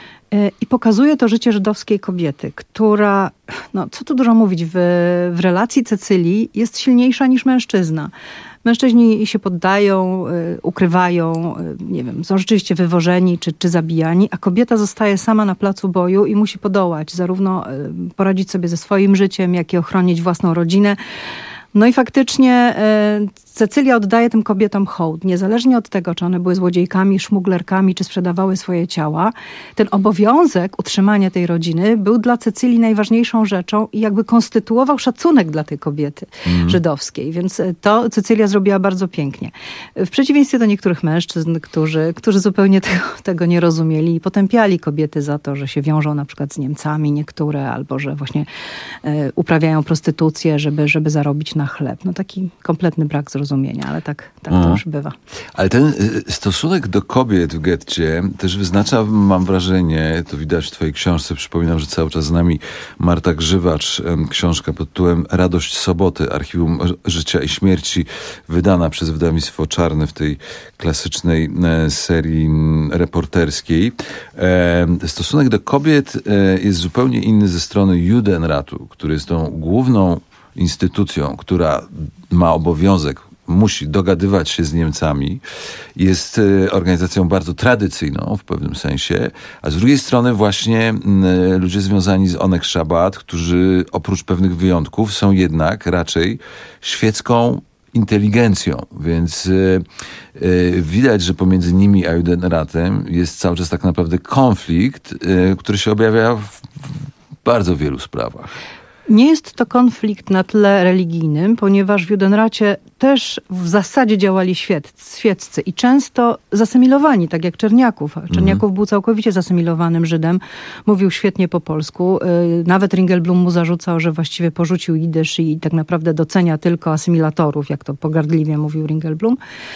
i pokazuje to życie żydowskiej kobiety, która, no co tu dużo mówić, w, w relacji Cecylii jest silniejsza niż mężczyzna. Mężczyźni się poddają, ukrywają, nie wiem, są rzeczywiście wywożeni czy, czy zabijani, a kobieta zostaje sama na placu boju i musi podołać, zarówno poradzić sobie ze swoim życiem, jak i ochronić własną rodzinę. No i faktycznie Cecylia oddaje tym kobietom hołd. Niezależnie od tego, czy one były złodziejkami, szmuglerkami, czy sprzedawały swoje ciała, ten obowiązek utrzymania tej rodziny był dla Cecylii najważniejszą rzeczą i jakby konstytuował szacunek dla tej kobiety mm. żydowskiej. Więc to Cecylia zrobiła bardzo pięknie. W przeciwieństwie do niektórych mężczyzn, którzy, którzy zupełnie tego, tego nie rozumieli i potępiali kobiety za to, że się wiążą na przykład z Niemcami niektóre, albo że właśnie e, uprawiają prostytucję, żeby, żeby zarobić na chleb. No taki kompletny brak zrozumienia. Rozumienia, ale tak, tak to już bywa. Ale ten stosunek do kobiet w getcie też wyznacza, mam wrażenie, to widać w twojej książce, przypominam, że cały czas z nami Marta Grzywacz, książka pod tytułem Radość Soboty, Archiwum Życia i Śmierci, wydana przez wydawnictwo Czarne w tej klasycznej serii reporterskiej. Stosunek do kobiet jest zupełnie inny ze strony Judenratu, który jest tą główną instytucją, która ma obowiązek, musi dogadywać się z Niemcami, jest organizacją bardzo tradycyjną w pewnym sensie, a z drugiej strony właśnie ludzie związani z Onek Szabat, którzy oprócz pewnych wyjątków są jednak raczej świecką inteligencją, więc y, y, widać, że pomiędzy nimi a Judenratem jest cały czas tak naprawdę konflikt, y, który się objawia w, w bardzo wielu sprawach. Nie jest to konflikt na tle religijnym, ponieważ w Judenracie też w zasadzie działali świec, świeccy i często zasymilowani, tak jak Czerniaków. Czerniaków mm. był całkowicie zasymilowanym Żydem, mówił świetnie po polsku. Nawet Ringelblum mu zarzucał, że właściwie porzucił jidysz i tak naprawdę docenia tylko asymilatorów, jak to pogardliwie mówił Ringelblum.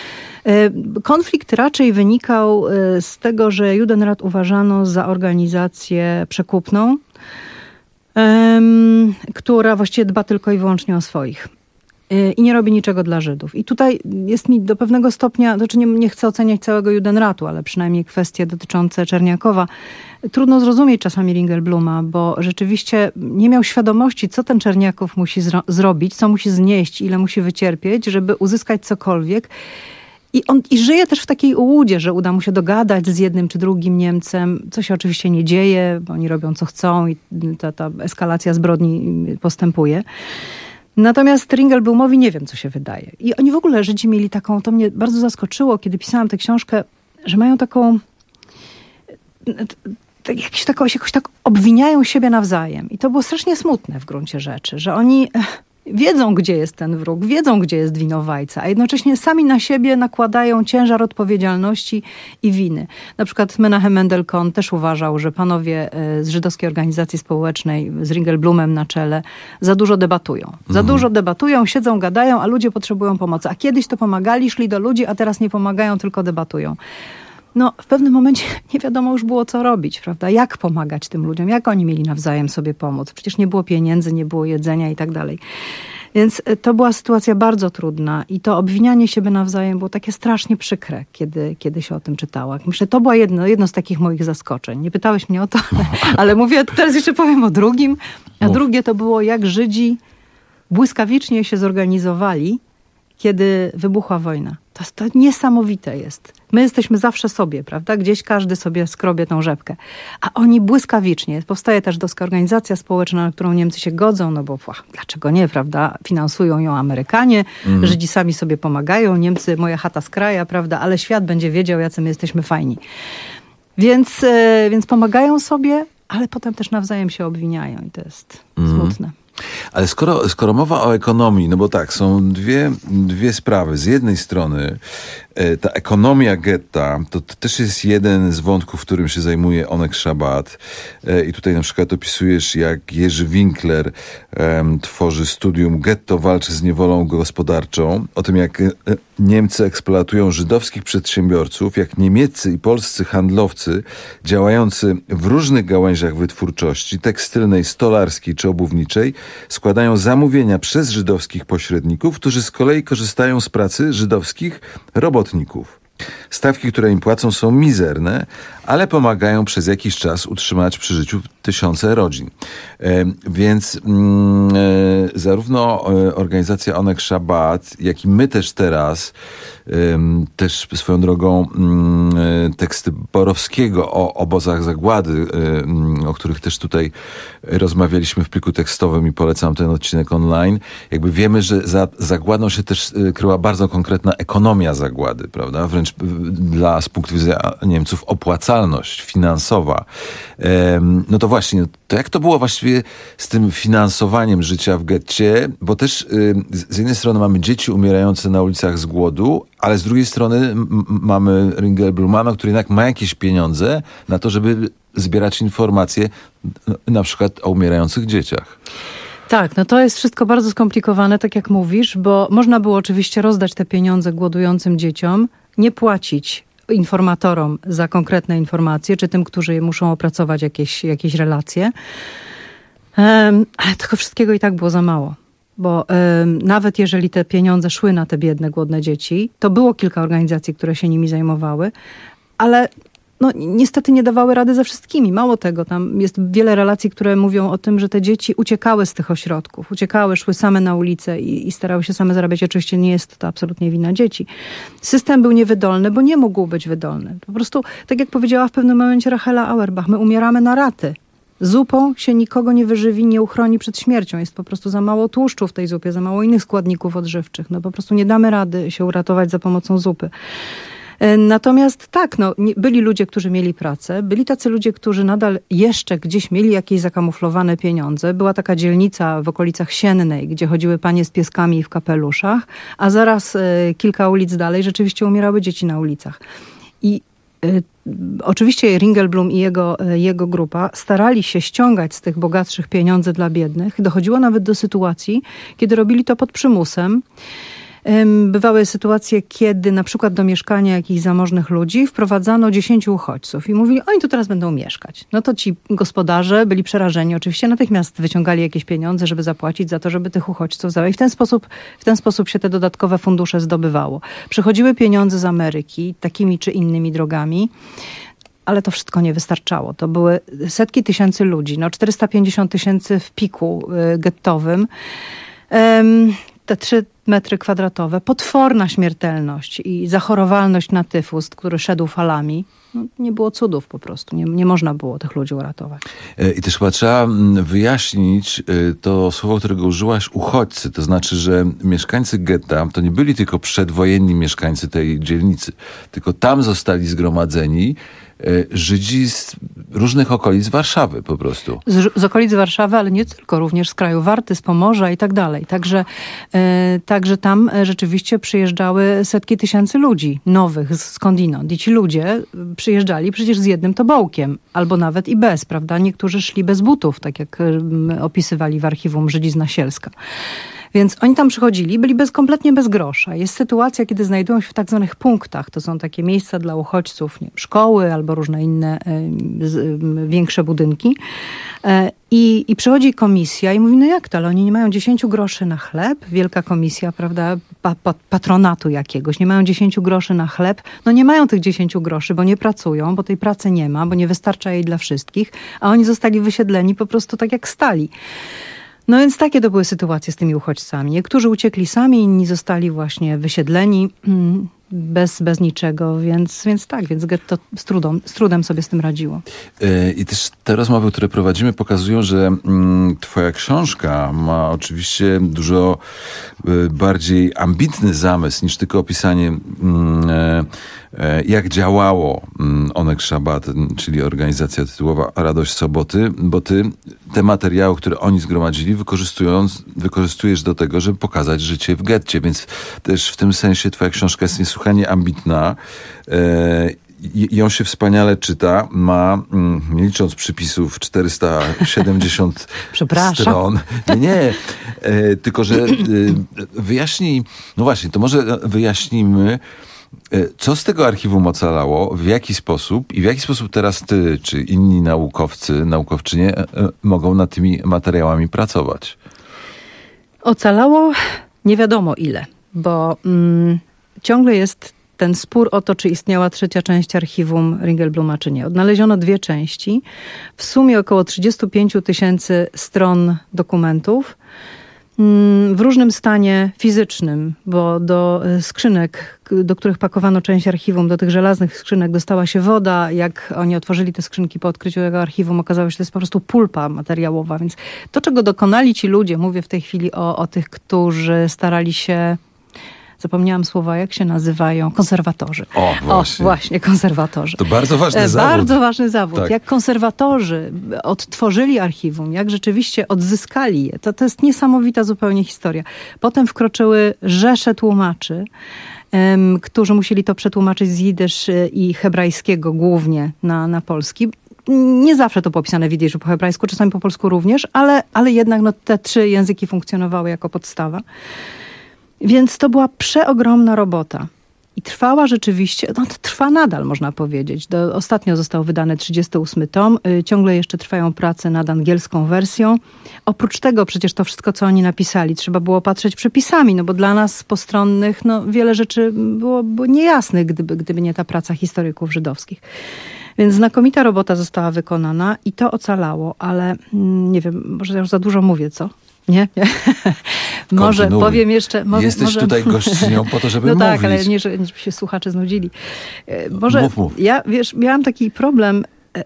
Konflikt raczej wynikał z tego, że Judenrat uważano za organizację przekupną, Um, która właściwie dba tylko i wyłącznie o swoich. i nie robi niczego dla Żydów. I tutaj jest mi do pewnego stopnia, znaczy nie, nie chcę oceniać całego Judenratu, ale przynajmniej kwestie dotyczące Czerniakowa. Trudno zrozumieć czasami Ringelbluma, bo rzeczywiście nie miał świadomości, co ten Czerniakow musi zro- zrobić, co musi znieść, ile musi wycierpieć, żeby uzyskać cokolwiek. I on i żyje też w takiej ułudzie, że uda mu się dogadać z jednym czy drugim Niemcem, co się oczywiście nie dzieje, bo oni robią co chcą i ta, ta eskalacja zbrodni postępuje. Natomiast Ringelblumowi nie wiem, co się wydaje. I oni w ogóle, Żydzi mieli taką, to mnie bardzo zaskoczyło, kiedy pisałam tę książkę, że mają taką, tak, jakoś, tak, jakoś tak obwiniają siebie nawzajem. I to było strasznie smutne w gruncie rzeczy, że oni wiedzą, gdzie jest ten wróg, wiedzą, gdzie jest winowajca, a jednocześnie sami na siebie nakładają ciężar odpowiedzialności i winy. Na przykład Menachem Mendel-Kohn też uważał, że panowie z żydowskiej organizacji społecznej z Ringelblumem na czele za dużo debatują. Za mhm. dużo debatują, siedzą, gadają, a ludzie potrzebują pomocy. A kiedyś to pomagali, szli do ludzi, a teraz nie pomagają, tylko debatują. No, w pewnym momencie nie wiadomo już było, co robić, prawda? Jak pomagać tym ludziom? Jak oni mieli nawzajem sobie pomóc? Przecież nie było pieniędzy, nie było jedzenia i tak dalej. Więc to była sytuacja bardzo trudna i to obwinianie siebie nawzajem było takie strasznie przykre, kiedy, kiedy się o tym czytała. Myślę, to było jedno, jedno z takich moich zaskoczeń. Nie pytałeś mnie o to, ale mówię, teraz jeszcze powiem o drugim. A drugie to było, jak Żydzi błyskawicznie się zorganizowali, kiedy wybuchła wojna. To, to niesamowite jest. My jesteśmy zawsze sobie, prawda? Gdzieś każdy sobie skrobie tą rzepkę. A oni błyskawicznie. Powstaje też żydowska organizacja społeczna, na którą Niemcy się godzą, no bo ach, dlaczego nie, prawda? Finansują ją Amerykanie, mm. Żydzi sami sobie pomagają, Niemcy, moja chata z kraja, prawda? Ale świat będzie wiedział, jacy my jesteśmy fajni. Więc, yy, więc pomagają sobie, ale potem też nawzajem się obwiniają i to jest mm. smutne. Ale skoro, skoro mowa o ekonomii, no bo tak, są dwie, dwie sprawy. Z jednej strony e, ta ekonomia getta, to, to też jest jeden z wątków, którym się zajmuje Onek Szabat. E, I tutaj na przykład opisujesz, jak Jerzy Winkler e, tworzy studium Getto walczy z niewolą gospodarczą. O tym, jak e, Niemcy eksploatują żydowskich przedsiębiorców, jak niemieccy i polscy handlowcy działający w różnych gałęziach wytwórczości, tekstylnej, stolarskiej czy obuwniczej, składają zamówienia przez żydowskich pośredników, którzy z kolei korzystają z pracy żydowskich robotników. Stawki, które im płacą, są mizerne, ale pomagają przez jakiś czas utrzymać przy życiu tysiące rodzin. E, więc mm, e, zarówno organizacja Onek Szabat, jak i my też teraz, e, też swoją drogą e, teksty Borowskiego o obozach zagłady, e, o których też tutaj rozmawialiśmy w pliku tekstowym i polecam ten odcinek online. Jakby wiemy, że za zagładą się też kryła bardzo konkretna ekonomia zagłady, prawda? Wręcz dla z punktu widzenia Niemców opłacalność finansowa. No to właśnie, to jak to było właściwie z tym finansowaniem życia w getcie? Bo też z jednej strony mamy dzieci umierające na ulicach z głodu, ale z drugiej strony m- mamy Ringelbluma, który jednak ma jakieś pieniądze na to, żeby zbierać informacje na przykład o umierających dzieciach. Tak, no to jest wszystko bardzo skomplikowane, tak jak mówisz, bo można było oczywiście rozdać te pieniądze głodującym dzieciom, nie płacić informatorom za konkretne informacje, czy tym, którzy muszą opracować jakieś, jakieś relacje. Um, ale tego wszystkiego i tak było za mało. Bo um, nawet jeżeli te pieniądze szły na te biedne, głodne dzieci, to było kilka organizacji, które się nimi zajmowały, ale no, niestety nie dawały rady ze wszystkimi. Mało tego, tam jest wiele relacji, które mówią o tym, że te dzieci uciekały z tych ośrodków. Uciekały, szły same na ulicę i, i starały się same zarabiać. Oczywiście nie jest to absolutnie wina dzieci. System był niewydolny, bo nie mógł być wydolny. Po prostu, tak jak powiedziała w pewnym momencie Rachela Auerbach, my umieramy na raty. Zupą się nikogo nie wyżywi, nie uchroni przed śmiercią. Jest po prostu za mało tłuszczu w tej zupie, za mało innych składników odżywczych. No po prostu nie damy rady się uratować za pomocą zupy. Natomiast tak, no, byli ludzie, którzy mieli pracę, byli tacy ludzie, którzy nadal jeszcze gdzieś mieli jakieś zakamuflowane pieniądze. Była taka dzielnica w okolicach Siennej, gdzie chodziły panie z pieskami w kapeluszach, a zaraz e, kilka ulic dalej rzeczywiście umierały dzieci na ulicach. I e, oczywiście Ringelblum i jego, e, jego grupa starali się ściągać z tych bogatszych pieniądze dla biednych. Dochodziło nawet do sytuacji, kiedy robili to pod przymusem. bywały sytuacje, kiedy na przykład do mieszkania jakichś zamożnych ludzi wprowadzano dziesięciu uchodźców i mówili, oni tu teraz będą mieszkać. No to ci gospodarze byli przerażeni. Oczywiście natychmiast wyciągali jakieś pieniądze, żeby zapłacić za to, żeby tych uchodźców zabrać. I w ten sposób, w ten sposób się te dodatkowe fundusze zdobywało. Przychodziły pieniądze z Ameryki, takimi czy innymi drogami, ale to wszystko nie wystarczało. To były setki tysięcy ludzi, no czterysta pięćdziesiąt tysięcy w piku y, gettowym. Um, te trzy metry kwadratowe, potworna śmiertelność i zachorowalność na tyfus, który szedł falami. No, nie było cudów po prostu. Nie, nie można było tych ludzi uratować. I też chyba trzeba wyjaśnić to słowo, którego użyłaś, uchodźcy. To znaczy, że mieszkańcy getta to nie byli tylko przedwojenni mieszkańcy tej dzielnicy, tylko tam zostali zgromadzeni Żydzi z różnych okolic Warszawy po prostu. Z, z okolic Warszawy, ale nie tylko, również z kraju Warty, z Pomorza i tak dalej. Także, e, także tam rzeczywiście przyjeżdżały setki tysięcy ludzi nowych skądinąd. I ci ludzie przyjeżdżali przecież z jednym tobołkiem, albo nawet i bez, prawda? Niektórzy szli bez butów, tak jak opisywali w archiwum Żydzi z Nasielska. Więc oni tam przychodzili, byli bez, kompletnie bez grosza. Jest sytuacja, kiedy znajdują się w tak zwanych punktach. To są takie miejsca dla uchodźców, nie wiem, szkoły albo różne inne y, y, większe budynki. Y, i, I przychodzi komisja i mówi, no jak to, ale oni nie mają dziesięciu groszy na chleb. Wielka komisja, prawda, pa, pa, patronatu jakiegoś. Nie mają dziesięciu groszy na chleb. No nie mają tych dziesięciu groszy, bo nie pracują, bo tej pracy nie ma, bo nie wystarcza jej dla wszystkich. A oni zostali wysiedleni po prostu tak jak stali. No więc takie to były sytuacje z tymi uchodźcami. Niektórzy uciekli sami, inni zostali właśnie wysiedleni bez, bez niczego, więc, więc tak, więc getto z, trudą, z trudem sobie z tym radziło. I też te rozmowy, które prowadzimy, pokazują, że mm, twoja książka ma oczywiście dużo y, bardziej ambitny zamysł niż tylko opisanie mm, e, jak działało Onek Szabat, czyli organizacja tytułowa Radość Soboty, bo ty te materiały, które oni zgromadzili, wykorzystując, wykorzystujesz do tego, żeby pokazać życie w getcie, więc też w tym sensie twoja książka jest niesłychanie ambitna. I ją się wspaniale czyta. Ma, nie licząc przypisów, czterysta siedemdziesiąt stron. Nie, nie. Tylko, że wyjaśnij, no właśnie, to może wyjaśnijmy, co z tego archiwum ocalało, w jaki sposób i w jaki sposób teraz ty, czy inni naukowcy, naukowczynie mogą nad tymi materiałami pracować? Ocalało nie wiadomo ile, bo mm, ciągle jest ten spór o to, czy istniała trzecia część archiwum Ringelbluma, czy nie. Odnaleziono dwie części, w sumie około trzydzieści pięć tysięcy stron dokumentów, w różnym stanie fizycznym, bo do skrzynek, do których pakowano część archiwum, do tych żelaznych skrzynek dostała się woda. Jak oni otworzyli te skrzynki po odkryciu tego archiwum, okazało się, że to jest po prostu pulpa materiałowa. Więc to, czego dokonali ci ludzie, mówię w tej chwili o, o tych, którzy starali się, zapomniałam słowa, jak się nazywają, konserwatorzy. O, właśnie. O, właśnie, konserwatorzy. To bardzo ważny e, zawód. Bardzo ważny zawód. Tak. Jak konserwatorzy odtworzyli archiwum, jak rzeczywiście odzyskali je, to, to jest niesamowita zupełnie historia. Potem wkroczyły rzesze tłumaczy, um, którzy musieli to przetłumaczyć z jidysz i hebrajskiego głównie na, na polski. Nie zawsze to było pisane w jidyszu po hebrajsku, czasami po polsku również, ale, ale jednak no, te trzy języki funkcjonowały jako podstawa. Więc to była przeogromna robota. I trwała rzeczywiście, no to trwa nadal, można powiedzieć. Do, ostatnio został wydany trzydziesty ósmy tom. Y, ciągle jeszcze trwają prace nad angielską wersją. Oprócz tego przecież to wszystko, co oni napisali, trzeba było patrzeć przepisami, no bo dla nas postronnych no, wiele rzeczy było, było niejasnych, gdyby, gdyby nie ta praca historyków żydowskich. Więc znakomita robota została wykonana i to ocalało, ale mm, nie wiem, może ja już za dużo mówię, co? Nie? nie. Może Kontynuuj. powiem jeszcze... Może, Jesteś może... tutaj gościnią po to, żeby no mówić. No tak, ale nie, żeby się słuchacze znudzili. Może mów, mów. Ja, wiesz, miałam taki problem,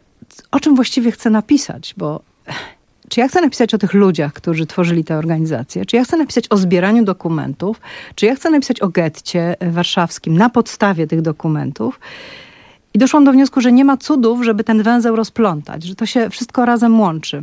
o czym właściwie chcę napisać, bo czy ja chcę napisać o tych ludziach, którzy tworzyli tę organizację, czy ja chcę napisać o zbieraniu dokumentów, czy ja chcę napisać o getcie warszawskim na podstawie tych dokumentów. I doszłam do wniosku, że nie ma cudów, żeby ten węzeł rozplątać, że to się wszystko razem łączy.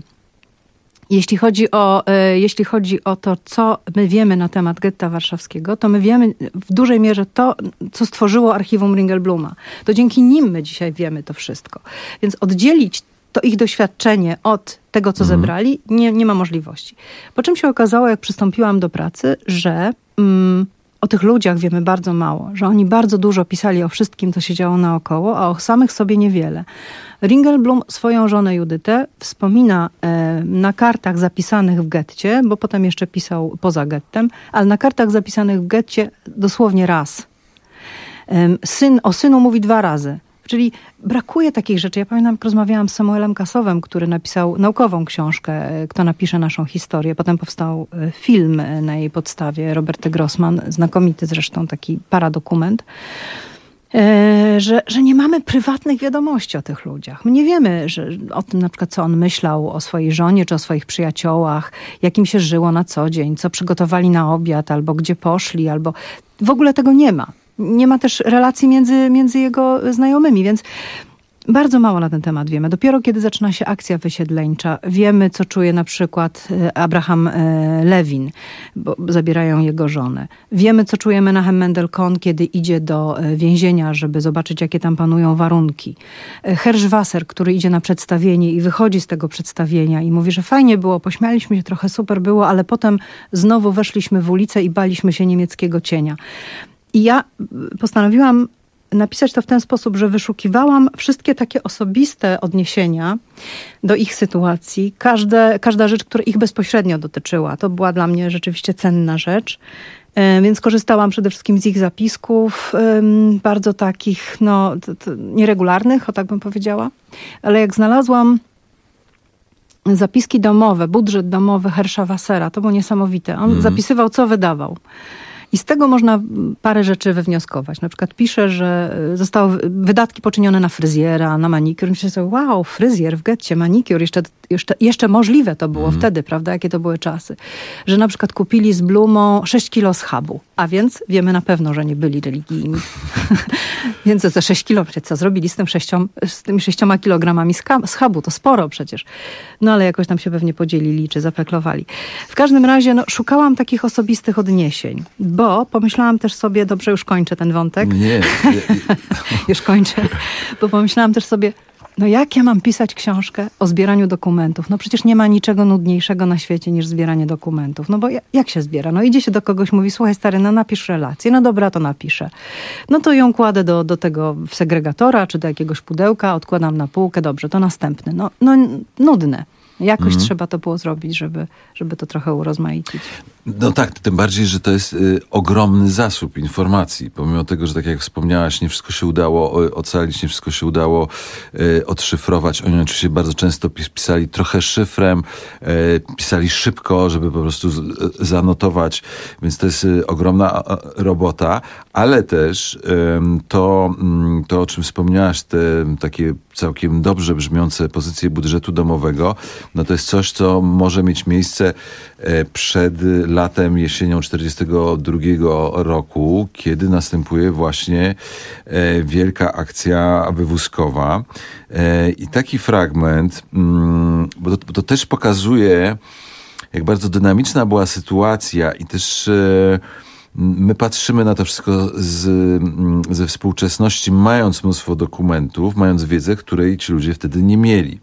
Jeśli chodzi o, jeśli chodzi o to, co my wiemy na temat getta warszawskiego, to my wiemy w dużej mierze to, co stworzyło archiwum Ringelbluma. To dzięki nim my dzisiaj wiemy to wszystko. Więc oddzielić to ich doświadczenie od tego, co mhm. zebrali, nie, nie ma możliwości. Po czym się okazało, jak przystąpiłam do pracy, że mm, o tych ludziach wiemy bardzo mało, że oni bardzo dużo pisali o wszystkim, co się działo naokoło, a o samych sobie niewiele. Ringelblum swoją żonę Judytę wspomina e, na kartach zapisanych w getcie, bo potem jeszcze pisał poza gettem, ale na kartach zapisanych w getcie dosłownie raz. E, syn, o synu mówi dwa razy. Czyli brakuje takich rzeczy. Ja pamiętam, jak rozmawiałam z Samuelem Kasowem, który napisał naukową książkę, Kto napisze naszą historię. Potem powstał film na jej podstawie, Robert Grossman, znakomity zresztą taki paradokument, że, że nie mamy prywatnych wiadomości o tych ludziach. My nie wiemy że, o tym na przykład, co on myślał o swojej żonie, czy o swoich przyjaciołach, jak im się żyło na co dzień, co przygotowali na obiad, albo gdzie poszli, albo w ogóle tego nie ma. Nie ma też relacji między, między jego znajomymi, więc bardzo mało na ten temat wiemy. Dopiero kiedy zaczyna się akcja wysiedleńcza, wiemy, co czuje na przykład Abraham Lewin, bo zabierają jego żonę. Wiemy, co czuje Menachem Mendel Kohn, kiedy idzie do więzienia, żeby zobaczyć, jakie tam panują warunki. Herschwasser, który idzie na przedstawienie i wychodzi z tego przedstawienia i mówi, że fajnie było, pośmialiśmy się trochę, super było, ale potem znowu weszliśmy w ulicę i baliśmy się niemieckiego cienia. I ja postanowiłam napisać to w ten sposób, że wyszukiwałam wszystkie takie osobiste odniesienia do ich sytuacji. Każde, każda rzecz, która ich bezpośrednio dotyczyła. To była dla mnie rzeczywiście cenna rzecz. Więc korzystałam przede wszystkim z ich zapisków, bardzo takich no, to, to nieregularnych, o tak bym powiedziała. Ale jak znalazłam zapiski domowe, budżet domowy Herschwassera, to było niesamowite. On mm. zapisywał, co wydawał. I z tego można parę rzeczy wywnioskować. Na przykład pisze, że zostały wydatki poczynione na fryzjera, na manikur. Myślę sobie, wow, fryzjer w getcie, manikur, jeszcze, jeszcze, jeszcze możliwe to było mm. wtedy, prawda? Jakie to były czasy. Że na przykład kupili z Blumą sześć kilo schabu. A więc wiemy na pewno, że nie byli religijni. Więc za sześć kilo, co zrobili z, tym sześciom, z tymi sześcioma kilogramami schabu? To sporo przecież. No ale jakoś tam się pewnie podzielili, czy zapeklowali. W każdym razie no, szukałam takich osobistych odniesień. Bo pomyślałam też sobie, dobrze, już kończę ten wątek. Nie. nie. Już kończę. Bo pomyślałam też sobie, no jak ja mam pisać książkę o zbieraniu dokumentów? No przecież nie ma niczego nudniejszego na świecie niż zbieranie dokumentów. No bo jak się zbiera? No idzie się do kogoś, mówi, słuchaj stary, no napisz relację. No dobra, to napiszę. No to ją kładę do, do tego segregatora, czy do jakiegoś pudełka, odkładam na półkę, dobrze, to następny. No, no nudne. Jakoś mm. trzeba to było zrobić, żeby, żeby to trochę urozmaicić. No tak, tym bardziej, że to jest y, ogromny zasób informacji. Pomimo tego, że tak jak wspomniałaś, nie wszystko się udało y, ocalić, nie wszystko się udało y, odszyfrować. Oni oczywiście bardzo często pis- pisali trochę szyfrem, y, pisali szybko, żeby po prostu z, y, zanotować. Więc to jest y, ogromna y, robota, ale też y, to, y, to, o czym wspomniałaś, te takie całkiem dobrze brzmiące pozycje budżetu domowego, no to jest coś, co może mieć miejsce przed latem, jesienią czterdziestego drugiego roku, kiedy następuje właśnie wielka akcja wywózkowa. I taki fragment, bo to, to też pokazuje, jak bardzo dynamiczna była sytuacja i też my patrzymy na to wszystko z, ze współczesności, mając mnóstwo dokumentów, mając wiedzę, której ci ludzie wtedy nie mieli.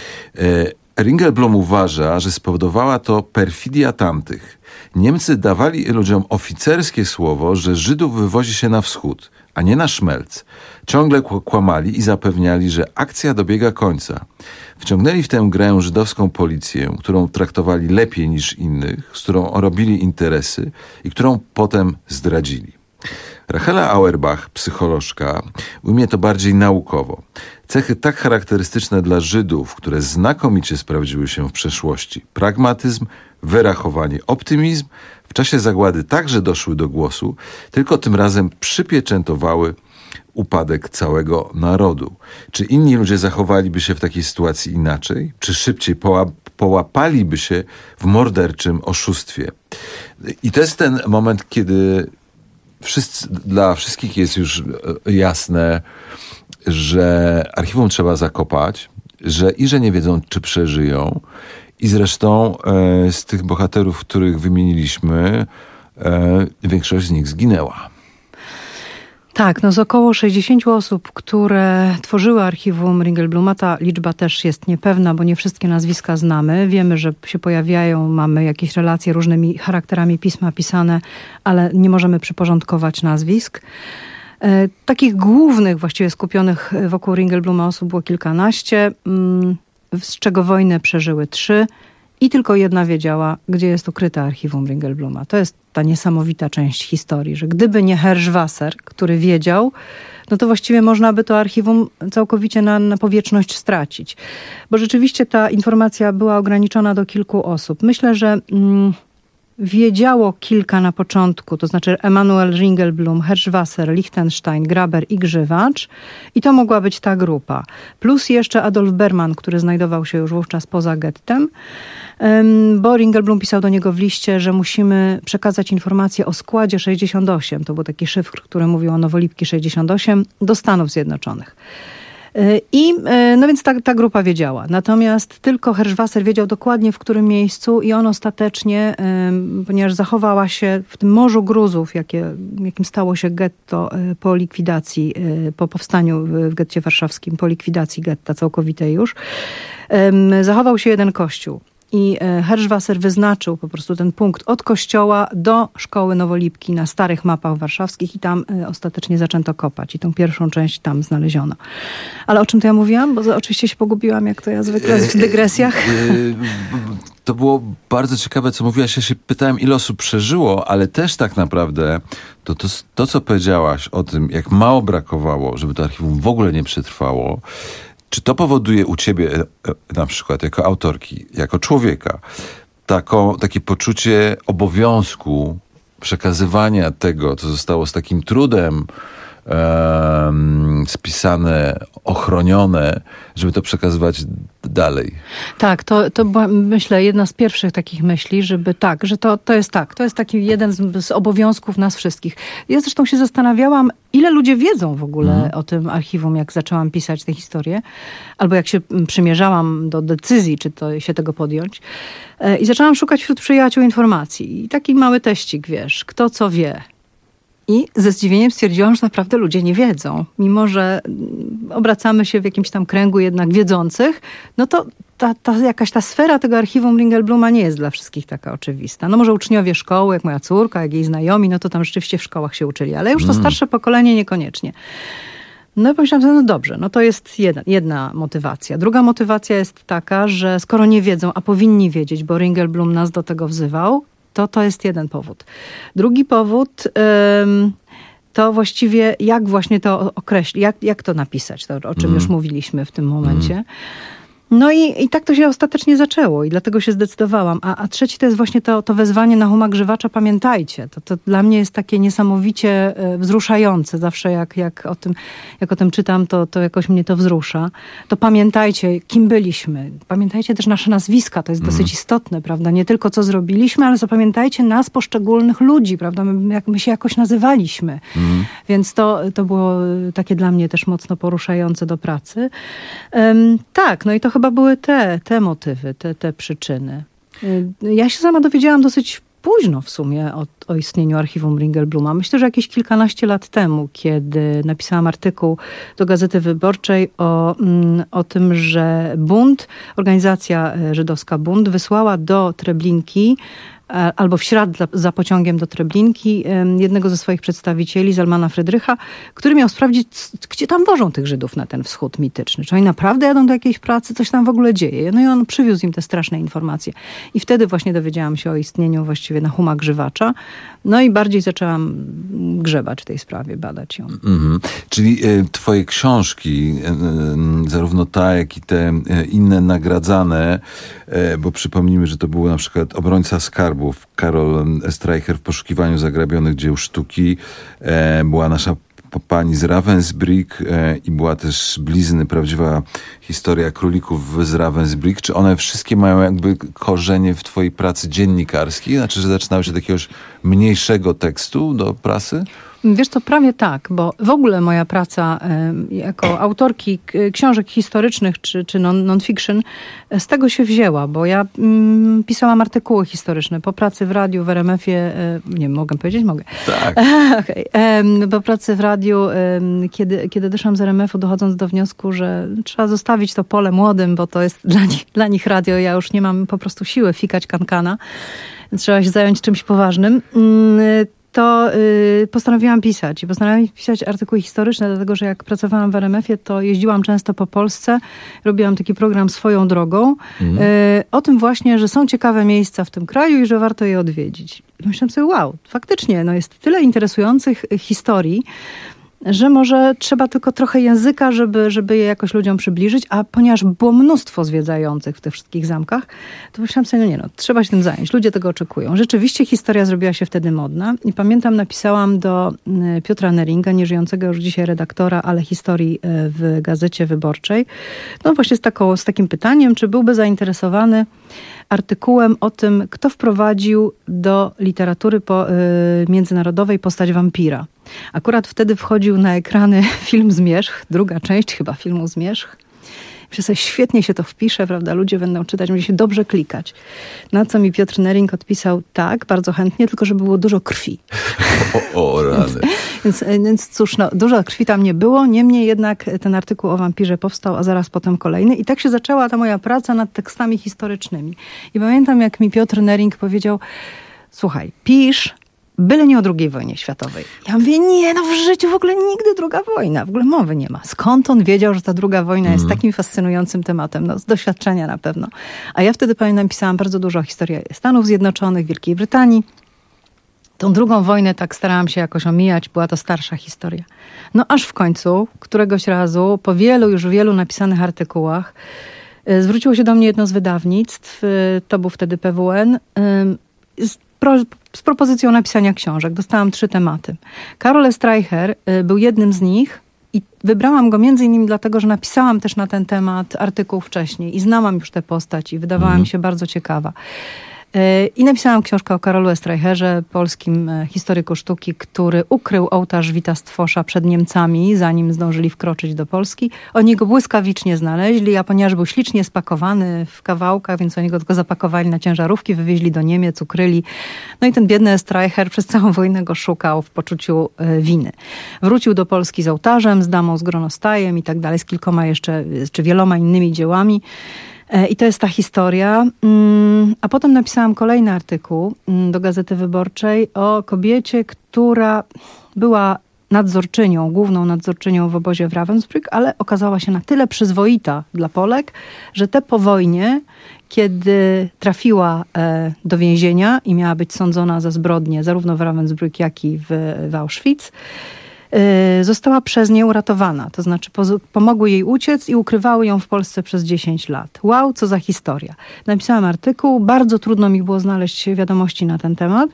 Ringelblum uważa, że spowodowała to perfidia tamtych. Niemcy dawali ludziom oficerskie słowo, że Żydów wywozi się na wschód, a nie na szmelc. Ciągle kłamali i zapewniali, że akcja dobiega końca. Wciągnęli w tę grę żydowską policję, którą traktowali lepiej niż innych, z którą robili interesy i którą potem zdradzili. Rachela Auerbach, psycholożka, ujmie to bardziej naukowo. Cechy tak charakterystyczne dla Żydów, które znakomicie sprawdziły się w przeszłości. Pragmatyzm, wyrachowanie, optymizm w czasie zagłady także doszły do głosu, tylko tym razem przypieczętowały upadek całego narodu. Czy inni ludzie zachowaliby się w takiej sytuacji inaczej? Czy szybciej połap- połapaliby się w morderczym oszustwie? I to jest ten moment, kiedy wszyscy, dla wszystkich jest już jasne, że archiwum trzeba zakopać, że i że nie wiedzą, czy przeżyją. I zresztą e, z tych bohaterów, których wymieniliśmy, e, większość z nich zginęła. Tak, no z około sześćdziesięciu osób, które tworzyły archiwum Ringelbluma, ta liczba też jest niepewna, bo nie wszystkie nazwiska znamy. Wiemy, że się pojawiają, mamy jakieś relacje różnymi charakterami pisma pisane, ale nie możemy przyporządkować nazwisk. E, takich głównych, właściwie skupionych wokół Ringelbluma osób było kilkanaście, mm, z czego wojnę przeżyły trzy. I tylko jedna wiedziała, gdzie jest ukryte archiwum Ringelbluma. To jest ta niesamowita część historii, że gdyby nie Herschwasser, który wiedział, no to właściwie można by to archiwum całkowicie na, na powietrzność stracić. Bo rzeczywiście ta informacja była ograniczona do kilku osób. Myślę, że mm, wiedziało kilka na początku, to znaczy Emanuel Ringelblum, Herschwasser, Lichtenstein, Graber i Grzywacz. I to mogła być ta grupa. Plus jeszcze Adolf Berman, który znajdował się już wówczas poza gettem. Bo Ringelblum pisał do niego w liście, że musimy przekazać informacje o składzie sześćdziesiąt osiem, to był taki szyfr, który mówił o Nowolipki sześćdziesiąt osiem, do Stanów Zjednoczonych. I no więc ta, ta grupa wiedziała. Natomiast tylko Herschwasser wiedział dokładnie, w którym miejscu i on ostatecznie, ponieważ zachowała się w tym morzu gruzów, jakie, jakim stało się getto po likwidacji, po powstaniu w getcie warszawskim, po likwidacji getta całkowitej już, zachował się jeden kościół. I Herschwasser wyznaczył po prostu ten punkt od kościoła do szkoły Nowolipki na starych mapach warszawskich i tam ostatecznie zaczęto kopać. I tą pierwszą część tam znaleziono. Ale o czym to ja mówiłam? Bo oczywiście się pogubiłam, jak to ja zwykle w dygresjach. To było bardzo ciekawe, co mówiłaś. Ja się pytałem, ile osób przeżyło, ale też tak naprawdę to, to, to co powiedziałaś o tym, jak mało brakowało, żeby to archiwum w ogóle nie przetrwało. Czy to powoduje u ciebie, na przykład jako autorki, jako człowieka, taką, takie poczucie obowiązku przekazywania tego, co zostało z takim trudem um, spisane, ochronione, żeby to przekazywać dalej? Tak, to, to była, myślę, jedna z pierwszych takich myśli, żeby tak, że to, to jest tak, to jest taki jeden z, z obowiązków nas wszystkich. Ja zresztą się zastanawiałam, ile ludzie wiedzą w ogóle mm. o tym archiwum, jak zaczęłam pisać tę historię, albo jak się przymierzałam do decyzji, czy to się tego podjąć. I zaczęłam szukać wśród przyjaciół informacji. I taki mały teścik, wiesz, kto co wie. I ze zdziwieniem stwierdziłam, że naprawdę ludzie nie wiedzą. Mimo że obracamy się w jakimś tam kręgu jednak wiedzących, no to ta, ta, jakaś ta sfera tego archiwum Ringelbluma nie jest dla wszystkich taka oczywista. No może uczniowie szkoły, jak moja córka, jak jej znajomi, no to tam rzeczywiście w szkołach się uczyli, ale już to mm. starsze pokolenie niekoniecznie. No i pomyślałam sobie, no dobrze, no to jest jedna, jedna motywacja. Druga motywacja jest taka, że skoro nie wiedzą, a powinni wiedzieć, bo Ringelblum nas do tego wzywał, to to jest jeden powód. Drugi powód ym, to właściwie jak właśnie to określić, jak, jak to napisać, to, o czym mm. już mówiliśmy w tym momencie. Mm. No i, i tak to się ostatecznie zaczęło i dlatego się zdecydowałam. A, a trzeci to jest właśnie to, to wezwanie Nahuma Grzywacza, pamiętajcie. To, to dla mnie jest takie niesamowicie wzruszające. Zawsze jak, jak, o, tym, jak o tym czytam, to, to jakoś mnie to wzrusza. To pamiętajcie, kim byliśmy. Pamiętajcie też nasze nazwiska, to jest mm. dosyć istotne, prawda? Nie tylko co zrobiliśmy, ale zapamiętajcie nas, poszczególnych ludzi, prawda? My, jak my się jakoś nazywaliśmy. Mm. Więc to, to było takie dla mnie też mocno poruszające do pracy. Um, tak, no i to chyba były te, te motywy, te, te przyczyny. Ja się sama dowiedziałam dosyć późno w sumie o, o istnieniu archiwum Ringelbluma. Myślę, że jakieś kilkanaście lat temu, kiedy napisałam artykuł do Gazety Wyborczej o, o tym, że Bund, organizacja żydowska Bund, wysłała do Treblinki albo w ślad za pociągiem do Treblinki jednego ze swoich przedstawicieli, Zalmana Frydrycha, który miał sprawdzić, gdzie tam wożą tych Żydów na ten wschód mityczny. Czy oni naprawdę jadą do jakiejś pracy? Coś tam w ogóle dzieje. No i on przywiózł im te straszne informacje. I wtedy właśnie dowiedziałam się o istnieniu właściwie Nahuma Grzywacza. No i bardziej zaczęłam grzebać w tej sprawie, badać ją. Mm-hmm. Czyli y, twoje książki, y, y, zarówno ta, jak i te y, inne nagradzane, y, bo przypomnijmy, że to był na przykład Obrońca Skarbów, Karol Streicher w poszukiwaniu zagrabionych dzieł sztuki. E, była nasza pani z Ravensbrück e, i była też Blizny, prawdziwa historia królików z Ravensbrück. Czy one wszystkie mają jakby korzenie w twojej pracy dziennikarskiej? Znaczy, że zaczynały się od jakiegoś mniejszego tekstu do prasy? Wiesz co, prawie tak, bo w ogóle moja praca y, jako autorki k- książek historycznych czy, czy non, non-fiction z tego się wzięła, bo ja y, pisałam artykuły historyczne po pracy w radiu, w er em efie, y, nie mogę powiedzieć? Mogę. Tak. okay. y, po pracy w radiu, y, kiedy, kiedy doszłam z er em efu, dochodząc do wniosku, że trzeba zostawić to pole młodym, bo to jest dla nich, dla nich radio, ja już nie mam po prostu siły fikać kankana, trzeba się zająć czymś poważnym, y, to y, postanowiłam pisać. I postanowiłam pisać artykuły historyczne, dlatego że jak pracowałam w er em efie, to jeździłam często po Polsce, robiłam taki program Swoją drogą, mm. y, o tym właśnie, że są ciekawe miejsca w tym kraju i że warto je odwiedzić. I myślałam sobie, wow, faktycznie, no jest tyle interesujących historii, że może trzeba tylko trochę języka, żeby, żeby je jakoś ludziom przybliżyć, a ponieważ było mnóstwo zwiedzających w tych wszystkich zamkach, to myślałam sobie, no nie no, trzeba się tym zająć, ludzie tego oczekują. Rzeczywiście historia zrobiła się wtedy modna i pamiętam, napisałam do Piotra Neringa, nieżyjącego już dzisiaj redaktora, ale historii w Gazecie Wyborczej, no właśnie z, taką, z takim pytaniem, czy byłby zainteresowany artykułem o tym, kto wprowadził do literatury po, y, międzynarodowej postać wampira. Akurat wtedy wchodził na ekrany film Zmierzch, druga część chyba filmu Zmierzch. Myślę sobie, świetnie się to wpisze, prawda? Ludzie będą czytać, będzie się dobrze klikać. Na co mi Piotr Nering odpisał, tak, bardzo chętnie, tylko żeby było dużo krwi. O, o rany. Więc, więc cóż, no, dużo krwi tam nie było, niemniej jednak ten artykuł o wampirze powstał, a zaraz potem kolejny. I tak się zaczęła ta moja praca nad tekstami historycznymi. I pamiętam, jak mi Piotr Nering powiedział, słuchaj, pisz, byle nie o drugiej wojnie światowej. Ja mówię, nie, no w życiu w ogóle nigdy druga wojna, w ogóle mowy nie ma. Skąd on wiedział, że ta druga wojna mm. jest takim fascynującym tematem? No z doświadczenia na pewno. A ja wtedy, pamiętam, pisałam bardzo dużo o historii Stanów Zjednoczonych, Wielkiej Brytanii. Tą drugą wojnę tak starałam się jakoś omijać, była to starsza historia. No aż w końcu, któregoś razu, po wielu, już wielu napisanych artykułach, zwróciło się do mnie jedno z wydawnictw, to był wtedy P W N, z, pro, z propozycją napisania książek. Dostałam trzy tematy. Karol Streicher był jednym z nich i wybrałam go między innymi dlatego, że napisałam też na ten temat artykuł wcześniej i znałam już tę postać i wydawała mm. mi się bardzo ciekawa. I napisałam książkę o Karolu Streicherze, polskim historyku sztuki, który ukrył ołtarz Wita Stwosza przed Niemcami, zanim zdążyli wkroczyć do Polski. Oni go błyskawicznie znaleźli, a ponieważ był ślicznie spakowany w kawałkach, więc oni go tylko zapakowali na ciężarówki, wywieźli do Niemiec, ukryli. No i ten biedny Streicher przez całą wojnę go szukał w poczuciu winy. Wrócił do Polski z ołtarzem, z damą z gronostajem i tak dalej, z kilkoma jeszcze, czy wieloma innymi dziełami. I to jest ta historia. A potem napisałam kolejny artykuł do Gazety Wyborczej o kobiecie, która była nadzorczynią, główną nadzorczynią w obozie w Ravensbrück, ale okazała się na tyle przyzwoita dla Polek, że te po wojnie, kiedy trafiła do więzienia i miała być sądzona za zbrodnie zarówno w Ravensbrück, jak i w, w Auschwitz, została przez nie uratowana. To znaczy pomogły jej uciec i ukrywały ją w Polsce przez dziesięć lat. Wow, co za historia. Napisałam artykuł, bardzo trudno mi było znaleźć wiadomości na ten temat.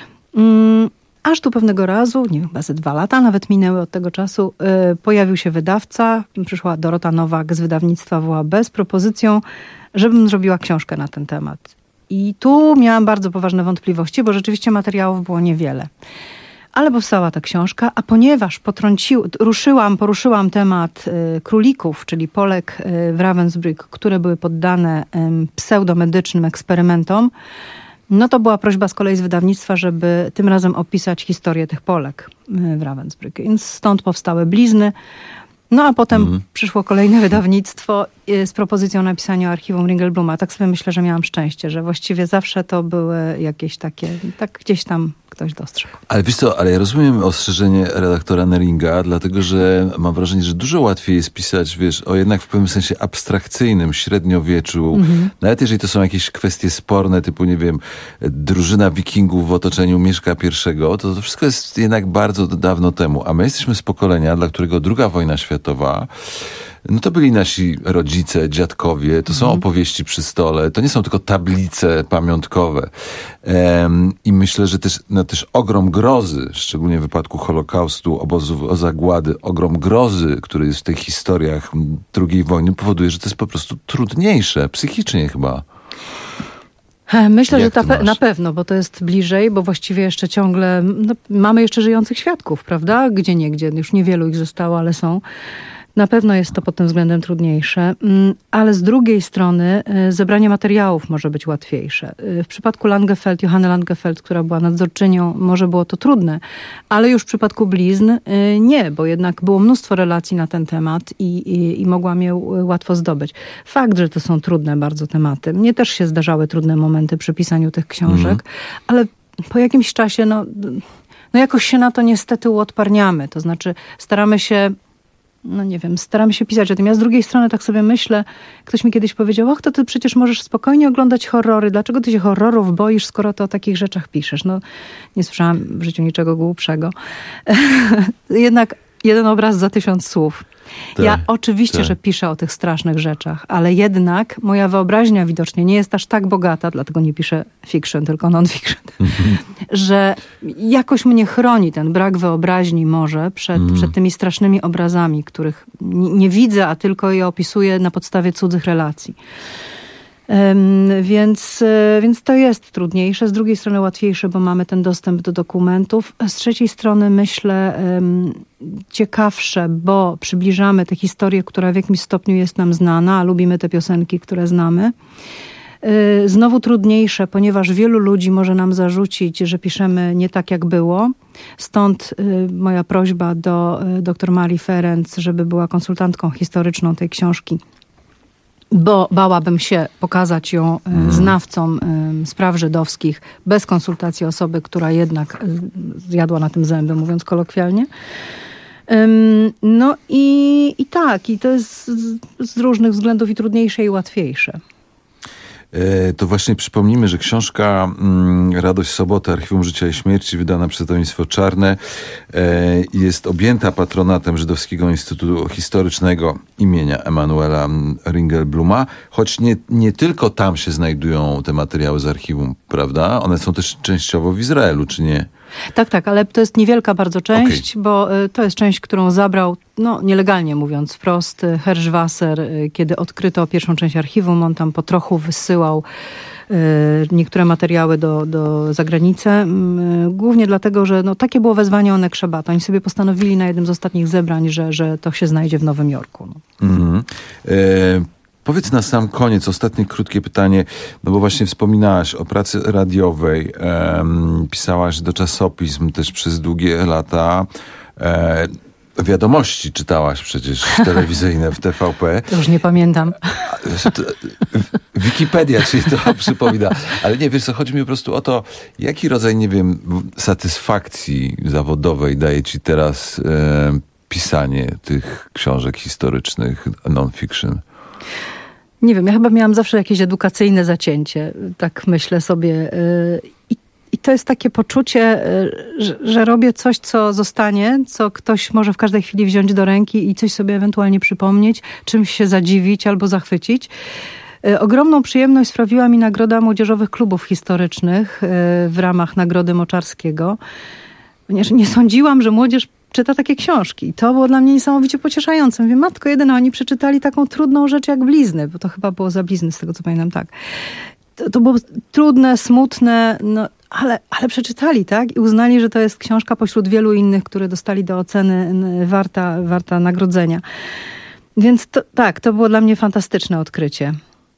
Um, aż tu pewnego razu, nie wiem, chyba ze dwa lata nawet minęły od tego czasu, yy, pojawił się wydawca, przyszła Dorota Nowak z wydawnictwa W A B z propozycją, żebym zrobiła książkę na ten temat. I tu miałam bardzo poważne wątpliwości, bo rzeczywiście materiałów było niewiele. Ale powstała ta książka, a ponieważ potrącił, ruszyłam, poruszyłam temat y, królików, czyli Polek y, w Ravensbrück, które były poddane y, pseudomedycznym eksperymentom, no to była prośba z kolei z wydawnictwa, żeby tym razem opisać historię tych Polek y, w Ravensbrück. Więc stąd powstały Blizny. No a potem mm. przyszło kolejne wydawnictwo z propozycją napisania o archiwum Ringelbluma. Tak sobie myślę, że miałam szczęście, że właściwie zawsze to były jakieś takie, tak gdzieś tam ktoś dostrzegł. Ale wiesz co, ale ja rozumiem ostrzeżenie redaktora Neringa, dlatego że mam wrażenie, że dużo łatwiej jest pisać, wiesz, o jednak w pewnym sensie abstrakcyjnym średniowieczu. Mm-hmm. Nawet jeżeli to są jakieś kwestie sporne, typu, nie wiem, drużyna wikingów w otoczeniu Mieszka I, to to wszystko jest jednak bardzo dawno temu. A my jesteśmy z pokolenia, dla którego druga wojna światowa, no to byli nasi rodzice, dziadkowie, to są mm. opowieści przy stole, to nie są tylko tablice pamiątkowe. Um, I myślę, że też, no, też ogrom grozy, szczególnie w wypadku Holokaustu, obozów zagłady, ogrom grozy, który jest w tych historiach drugiej wojny, powoduje, że to jest po prostu trudniejsze, psychicznie chyba. Myślę, Jak że ta pe- masz? na pewno, bo to jest bliżej, bo właściwie jeszcze ciągle no, mamy jeszcze żyjących świadków, prawda? Gdzie niegdzie, już niewielu ich zostało, ale są. Na pewno jest to pod tym względem trudniejsze, ale z drugiej strony zebranie materiałów może być łatwiejsze. W przypadku Langefeld, Johanny Langefeld, która była nadzorczynią, może było to trudne, ale już w przypadku blizn nie, bo jednak było mnóstwo relacji na ten temat i, i, i mogłam je łatwo zdobyć. Fakt, że to są trudne bardzo tematy. Mnie też się zdarzały trudne momenty przy pisaniu tych książek, mm. ale po jakimś czasie no, no jakoś się na to niestety uodparniamy. To znaczy staramy się no nie wiem, staram się pisać o tym. Ja z drugiej strony tak sobie myślę, ktoś mi kiedyś powiedział, och, to ty przecież możesz spokojnie oglądać horrory. Dlaczego ty się horrorów boisz, skoro ty o takich rzeczach piszesz? No, nie słyszałam w życiu niczego głupszego. Jednak jeden obraz za tysiąc słów. Tak, ja oczywiście, tak. że piszę o tych strasznych rzeczach, ale jednak moja wyobraźnia widocznie nie jest aż tak bogata, dlatego nie piszę fiction, tylko non-fiction, mm-hmm. że jakoś mnie chroni ten brak wyobraźni może przed, mm. przed tymi strasznymi obrazami, których nie, nie widzę, a tylko je opisuję na podstawie cudzych relacji. Um, więc, więc to jest trudniejsze, z drugiej strony łatwiejsze, bo mamy ten dostęp do dokumentów. Z trzeciej strony myślę um, ciekawsze, bo przybliżamy tę historię, która w jakimś stopniu jest nam znana, a lubimy te piosenki, które znamy. Yy, znowu trudniejsze, ponieważ wielu ludzi może nam zarzucić, że piszemy nie tak, jak było. Stąd yy, moja prośba do yy, dr Marii Ferenc, żeby była konsultantką historyczną tej książki. Bo bałabym się pokazać ją mm. znawcom y, spraw żydowskich bez konsultacji osoby, która jednak y, zjadła na tym zęby, mówiąc kolokwialnie. Ym, no i, i tak, i to jest z, z różnych względów i trudniejsze i łatwiejsze. To właśnie przypomnijmy, że książka Radość Soboty, Archiwum Życia i Śmierci, wydana przez wydawnictwo Czarne, jest objęta patronatem Żydowskiego Instytutu Historycznego imienia Emanuela Ringelbluma, choć nie, nie tylko tam się znajdują te materiały z archiwum, prawda? One są też częściowo w Izraelu, czy nie? Tak, tak, ale to jest niewielka bardzo część, okay. bo to jest część, którą zabrał, no nielegalnie mówiąc wprost, Herschwasser, kiedy odkryto pierwszą część archiwum. On tam po trochu wysyłał niektóre materiały do, do zagranicy, głównie dlatego, że no, takie było wezwanie Onek Szabata. Oni sobie postanowili na jednym z ostatnich zebrań, że, że to się znajdzie w Nowym Jorku. No. Mm-hmm. E- Powiedz na sam koniec, ostatnie krótkie pytanie, no bo właśnie wspominałaś o pracy radiowej, um, pisałaś do czasopism też przez długie lata, e, wiadomości czytałaś przecież telewizyjne w T V P. To już nie pamiętam. Wikipedia ci to przypomina. Ale nie, wiesz co, chodzi mi po prostu o to, jaki rodzaj, nie wiem, satysfakcji zawodowej daje ci teraz e, pisanie tych książek historycznych, non-fiction? Nie wiem, ja chyba miałam zawsze jakieś edukacyjne zacięcie, tak myślę sobie. I, i to jest takie poczucie, że, że robię coś, co zostanie, co ktoś może w każdej chwili wziąć do ręki i coś sobie ewentualnie przypomnieć, czymś się zadziwić albo zachwycić. Ogromną przyjemność sprawiła mi Nagroda Młodzieżowych Klubów Historycznych w ramach Nagrody Moczarskiego, ponieważ nie sądziłam, że młodzież czyta takie książki. I to było dla mnie niesamowicie pocieszające. Mówię, matko jedyna, oni przeczytali taką trudną rzecz jak Blizny, bo to chyba było za Blizny, z tego co pamiętam, tak. To, to było trudne, smutne, no, ale, ale przeczytali, tak? I uznali, że to jest książka pośród wielu innych, które dostali do oceny warta, warta nagrodzenia. Więc to, tak, to było dla mnie fantastyczne odkrycie.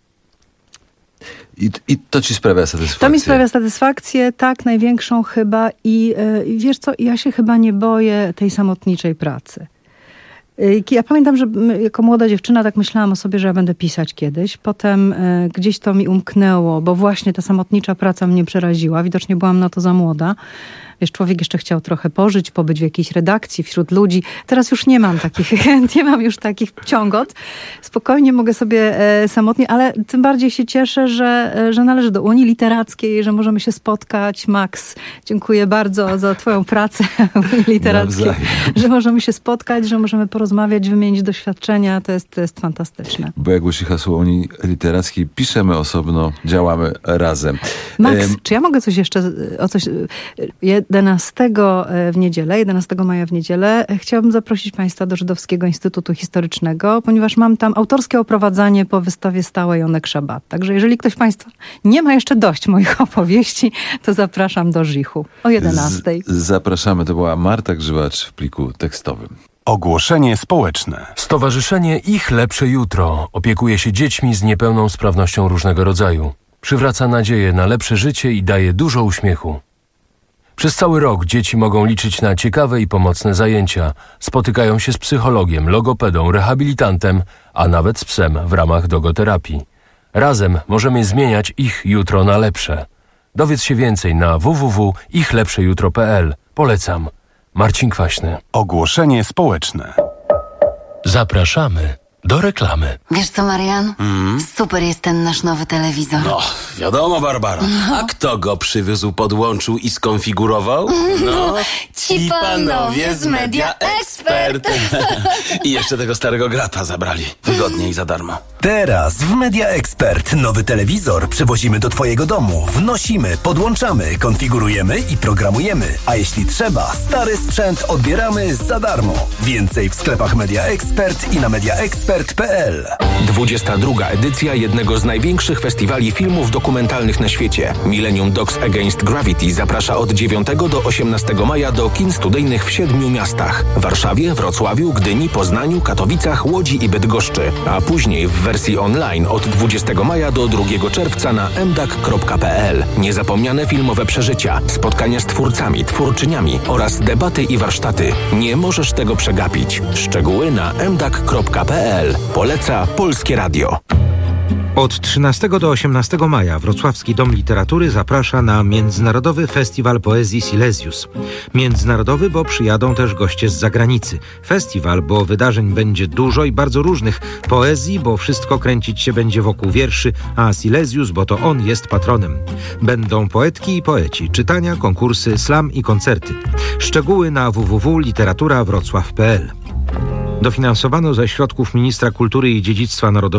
I, I to ci sprawia satysfakcję? To mi sprawia satysfakcję, tak, największą chyba. I yy, wiesz co, ja się chyba nie boję tej samotniczej pracy. Yy, ja pamiętam, że jako młoda dziewczyna tak myślałam o sobie, że ja będę pisać kiedyś. Potem yy, gdzieś to mi umknęło, bo właśnie ta samotnicza praca mnie przeraziła. Widocznie byłam na to za młoda. Wiesz, człowiek jeszcze chciał trochę pożyć, pobyć w jakiejś redakcji, wśród ludzi. Teraz już nie mam takich, nie mam już takich ciągot. Spokojnie mogę sobie e, samotnie, ale tym bardziej się cieszę, że, e, że należę do Unii Literackiej, że możemy się spotkać. Max, dziękuję bardzo za twoją pracę w Unii Literackiej. Nawzajem. Że możemy się spotkać, że możemy porozmawiać, wymienić doświadczenia. To jest, to jest fantastyczne. Bo jak głosi hasło Unii Literackiej, piszemy osobno, działamy razem. Max, um, czy ja mogę coś jeszcze, o coś... Je, jedenastego w niedzielę, jedenastego maja w niedzielę, chciałabym zaprosić Państwa do Żydowskiego Instytutu Historycznego, ponieważ mam tam autorskie oprowadzanie po wystawie stałej Onek Szabat. Także jeżeli ktoś z Państwa nie ma jeszcze dość moich opowieści, to zapraszam do Żichu o jedenastej. Z- zapraszamy, to była Marta Grzywacz w pliku tekstowym. Ogłoszenie społeczne. Stowarzyszenie Ich Lepsze Jutro opiekuje się dziećmi z niepełną sprawnością różnego rodzaju. Przywraca nadzieję na lepsze życie i daje dużo uśmiechu. Przez cały rok dzieci mogą liczyć na ciekawe i pomocne zajęcia. Spotykają się z psychologiem, logopedą, rehabilitantem, a nawet z psem w ramach dogoterapii. Razem możemy zmieniać ich jutro na lepsze. Dowiedz się więcej na w w w kropka ich lepsze jutro kropka p l. Polecam. Marcin Kwaśny. Ogłoszenie społeczne. Zapraszamy do reklamy. Wiesz co, Marian? Mm. Super jest ten nasz nowy telewizor. No, wiadomo, Barbara. No. A kto go przywiózł, podłączył i skonfigurował? No, ci panowie z Media Expert. I jeszcze tego starego grata zabrali. Wygodnie i za darmo. Teraz w Media Expert nowy telewizor przywozimy do Twojego domu. Wnosimy, podłączamy, konfigurujemy i programujemy. A jeśli trzeba, stary sprzęt odbieramy za darmo. Więcej w sklepach Media Expert i na media expert kropka p l. dwudziesta druga edycja jednego z największych festiwali filmów dokumentalnych na świecie. Millennium Dogs Against Gravity zaprasza od dziewiątego do osiemnastego maja do kin studyjnych w siedmiu miastach. Warszawie, Wrocławiu, Gdyni, Poznaniu, Katowicach, Łodzi i Bydgoszczy. A później w wersji online od dwudziestego maja do drugiego czerwca na m d a k kropka p l. Niezapomniane filmowe przeżycia, spotkania z twórcami, twórczyniami oraz debaty i warsztaty. Nie możesz tego przegapić. Szczegóły na m d a k kropka p l. Poleca Polskie Radio. Od trzynastego do osiemnastego maja Wrocławski Dom Literatury zaprasza na Międzynarodowy Festiwal Poezji Silesius. Międzynarodowy, bo przyjadą też goście z zagranicy. Festiwal, bo wydarzeń będzie dużo i bardzo różnych. Poezji, bo wszystko kręcić się będzie wokół wierszy, a Silesius, bo to on jest patronem. Będą poetki i poeci, czytania, konkursy, slam i koncerty. Szczegóły na w w w kropka literatura wrocław kropka p l. Dofinansowano ze środków Ministra Kultury i Dziedzictwa Narodowego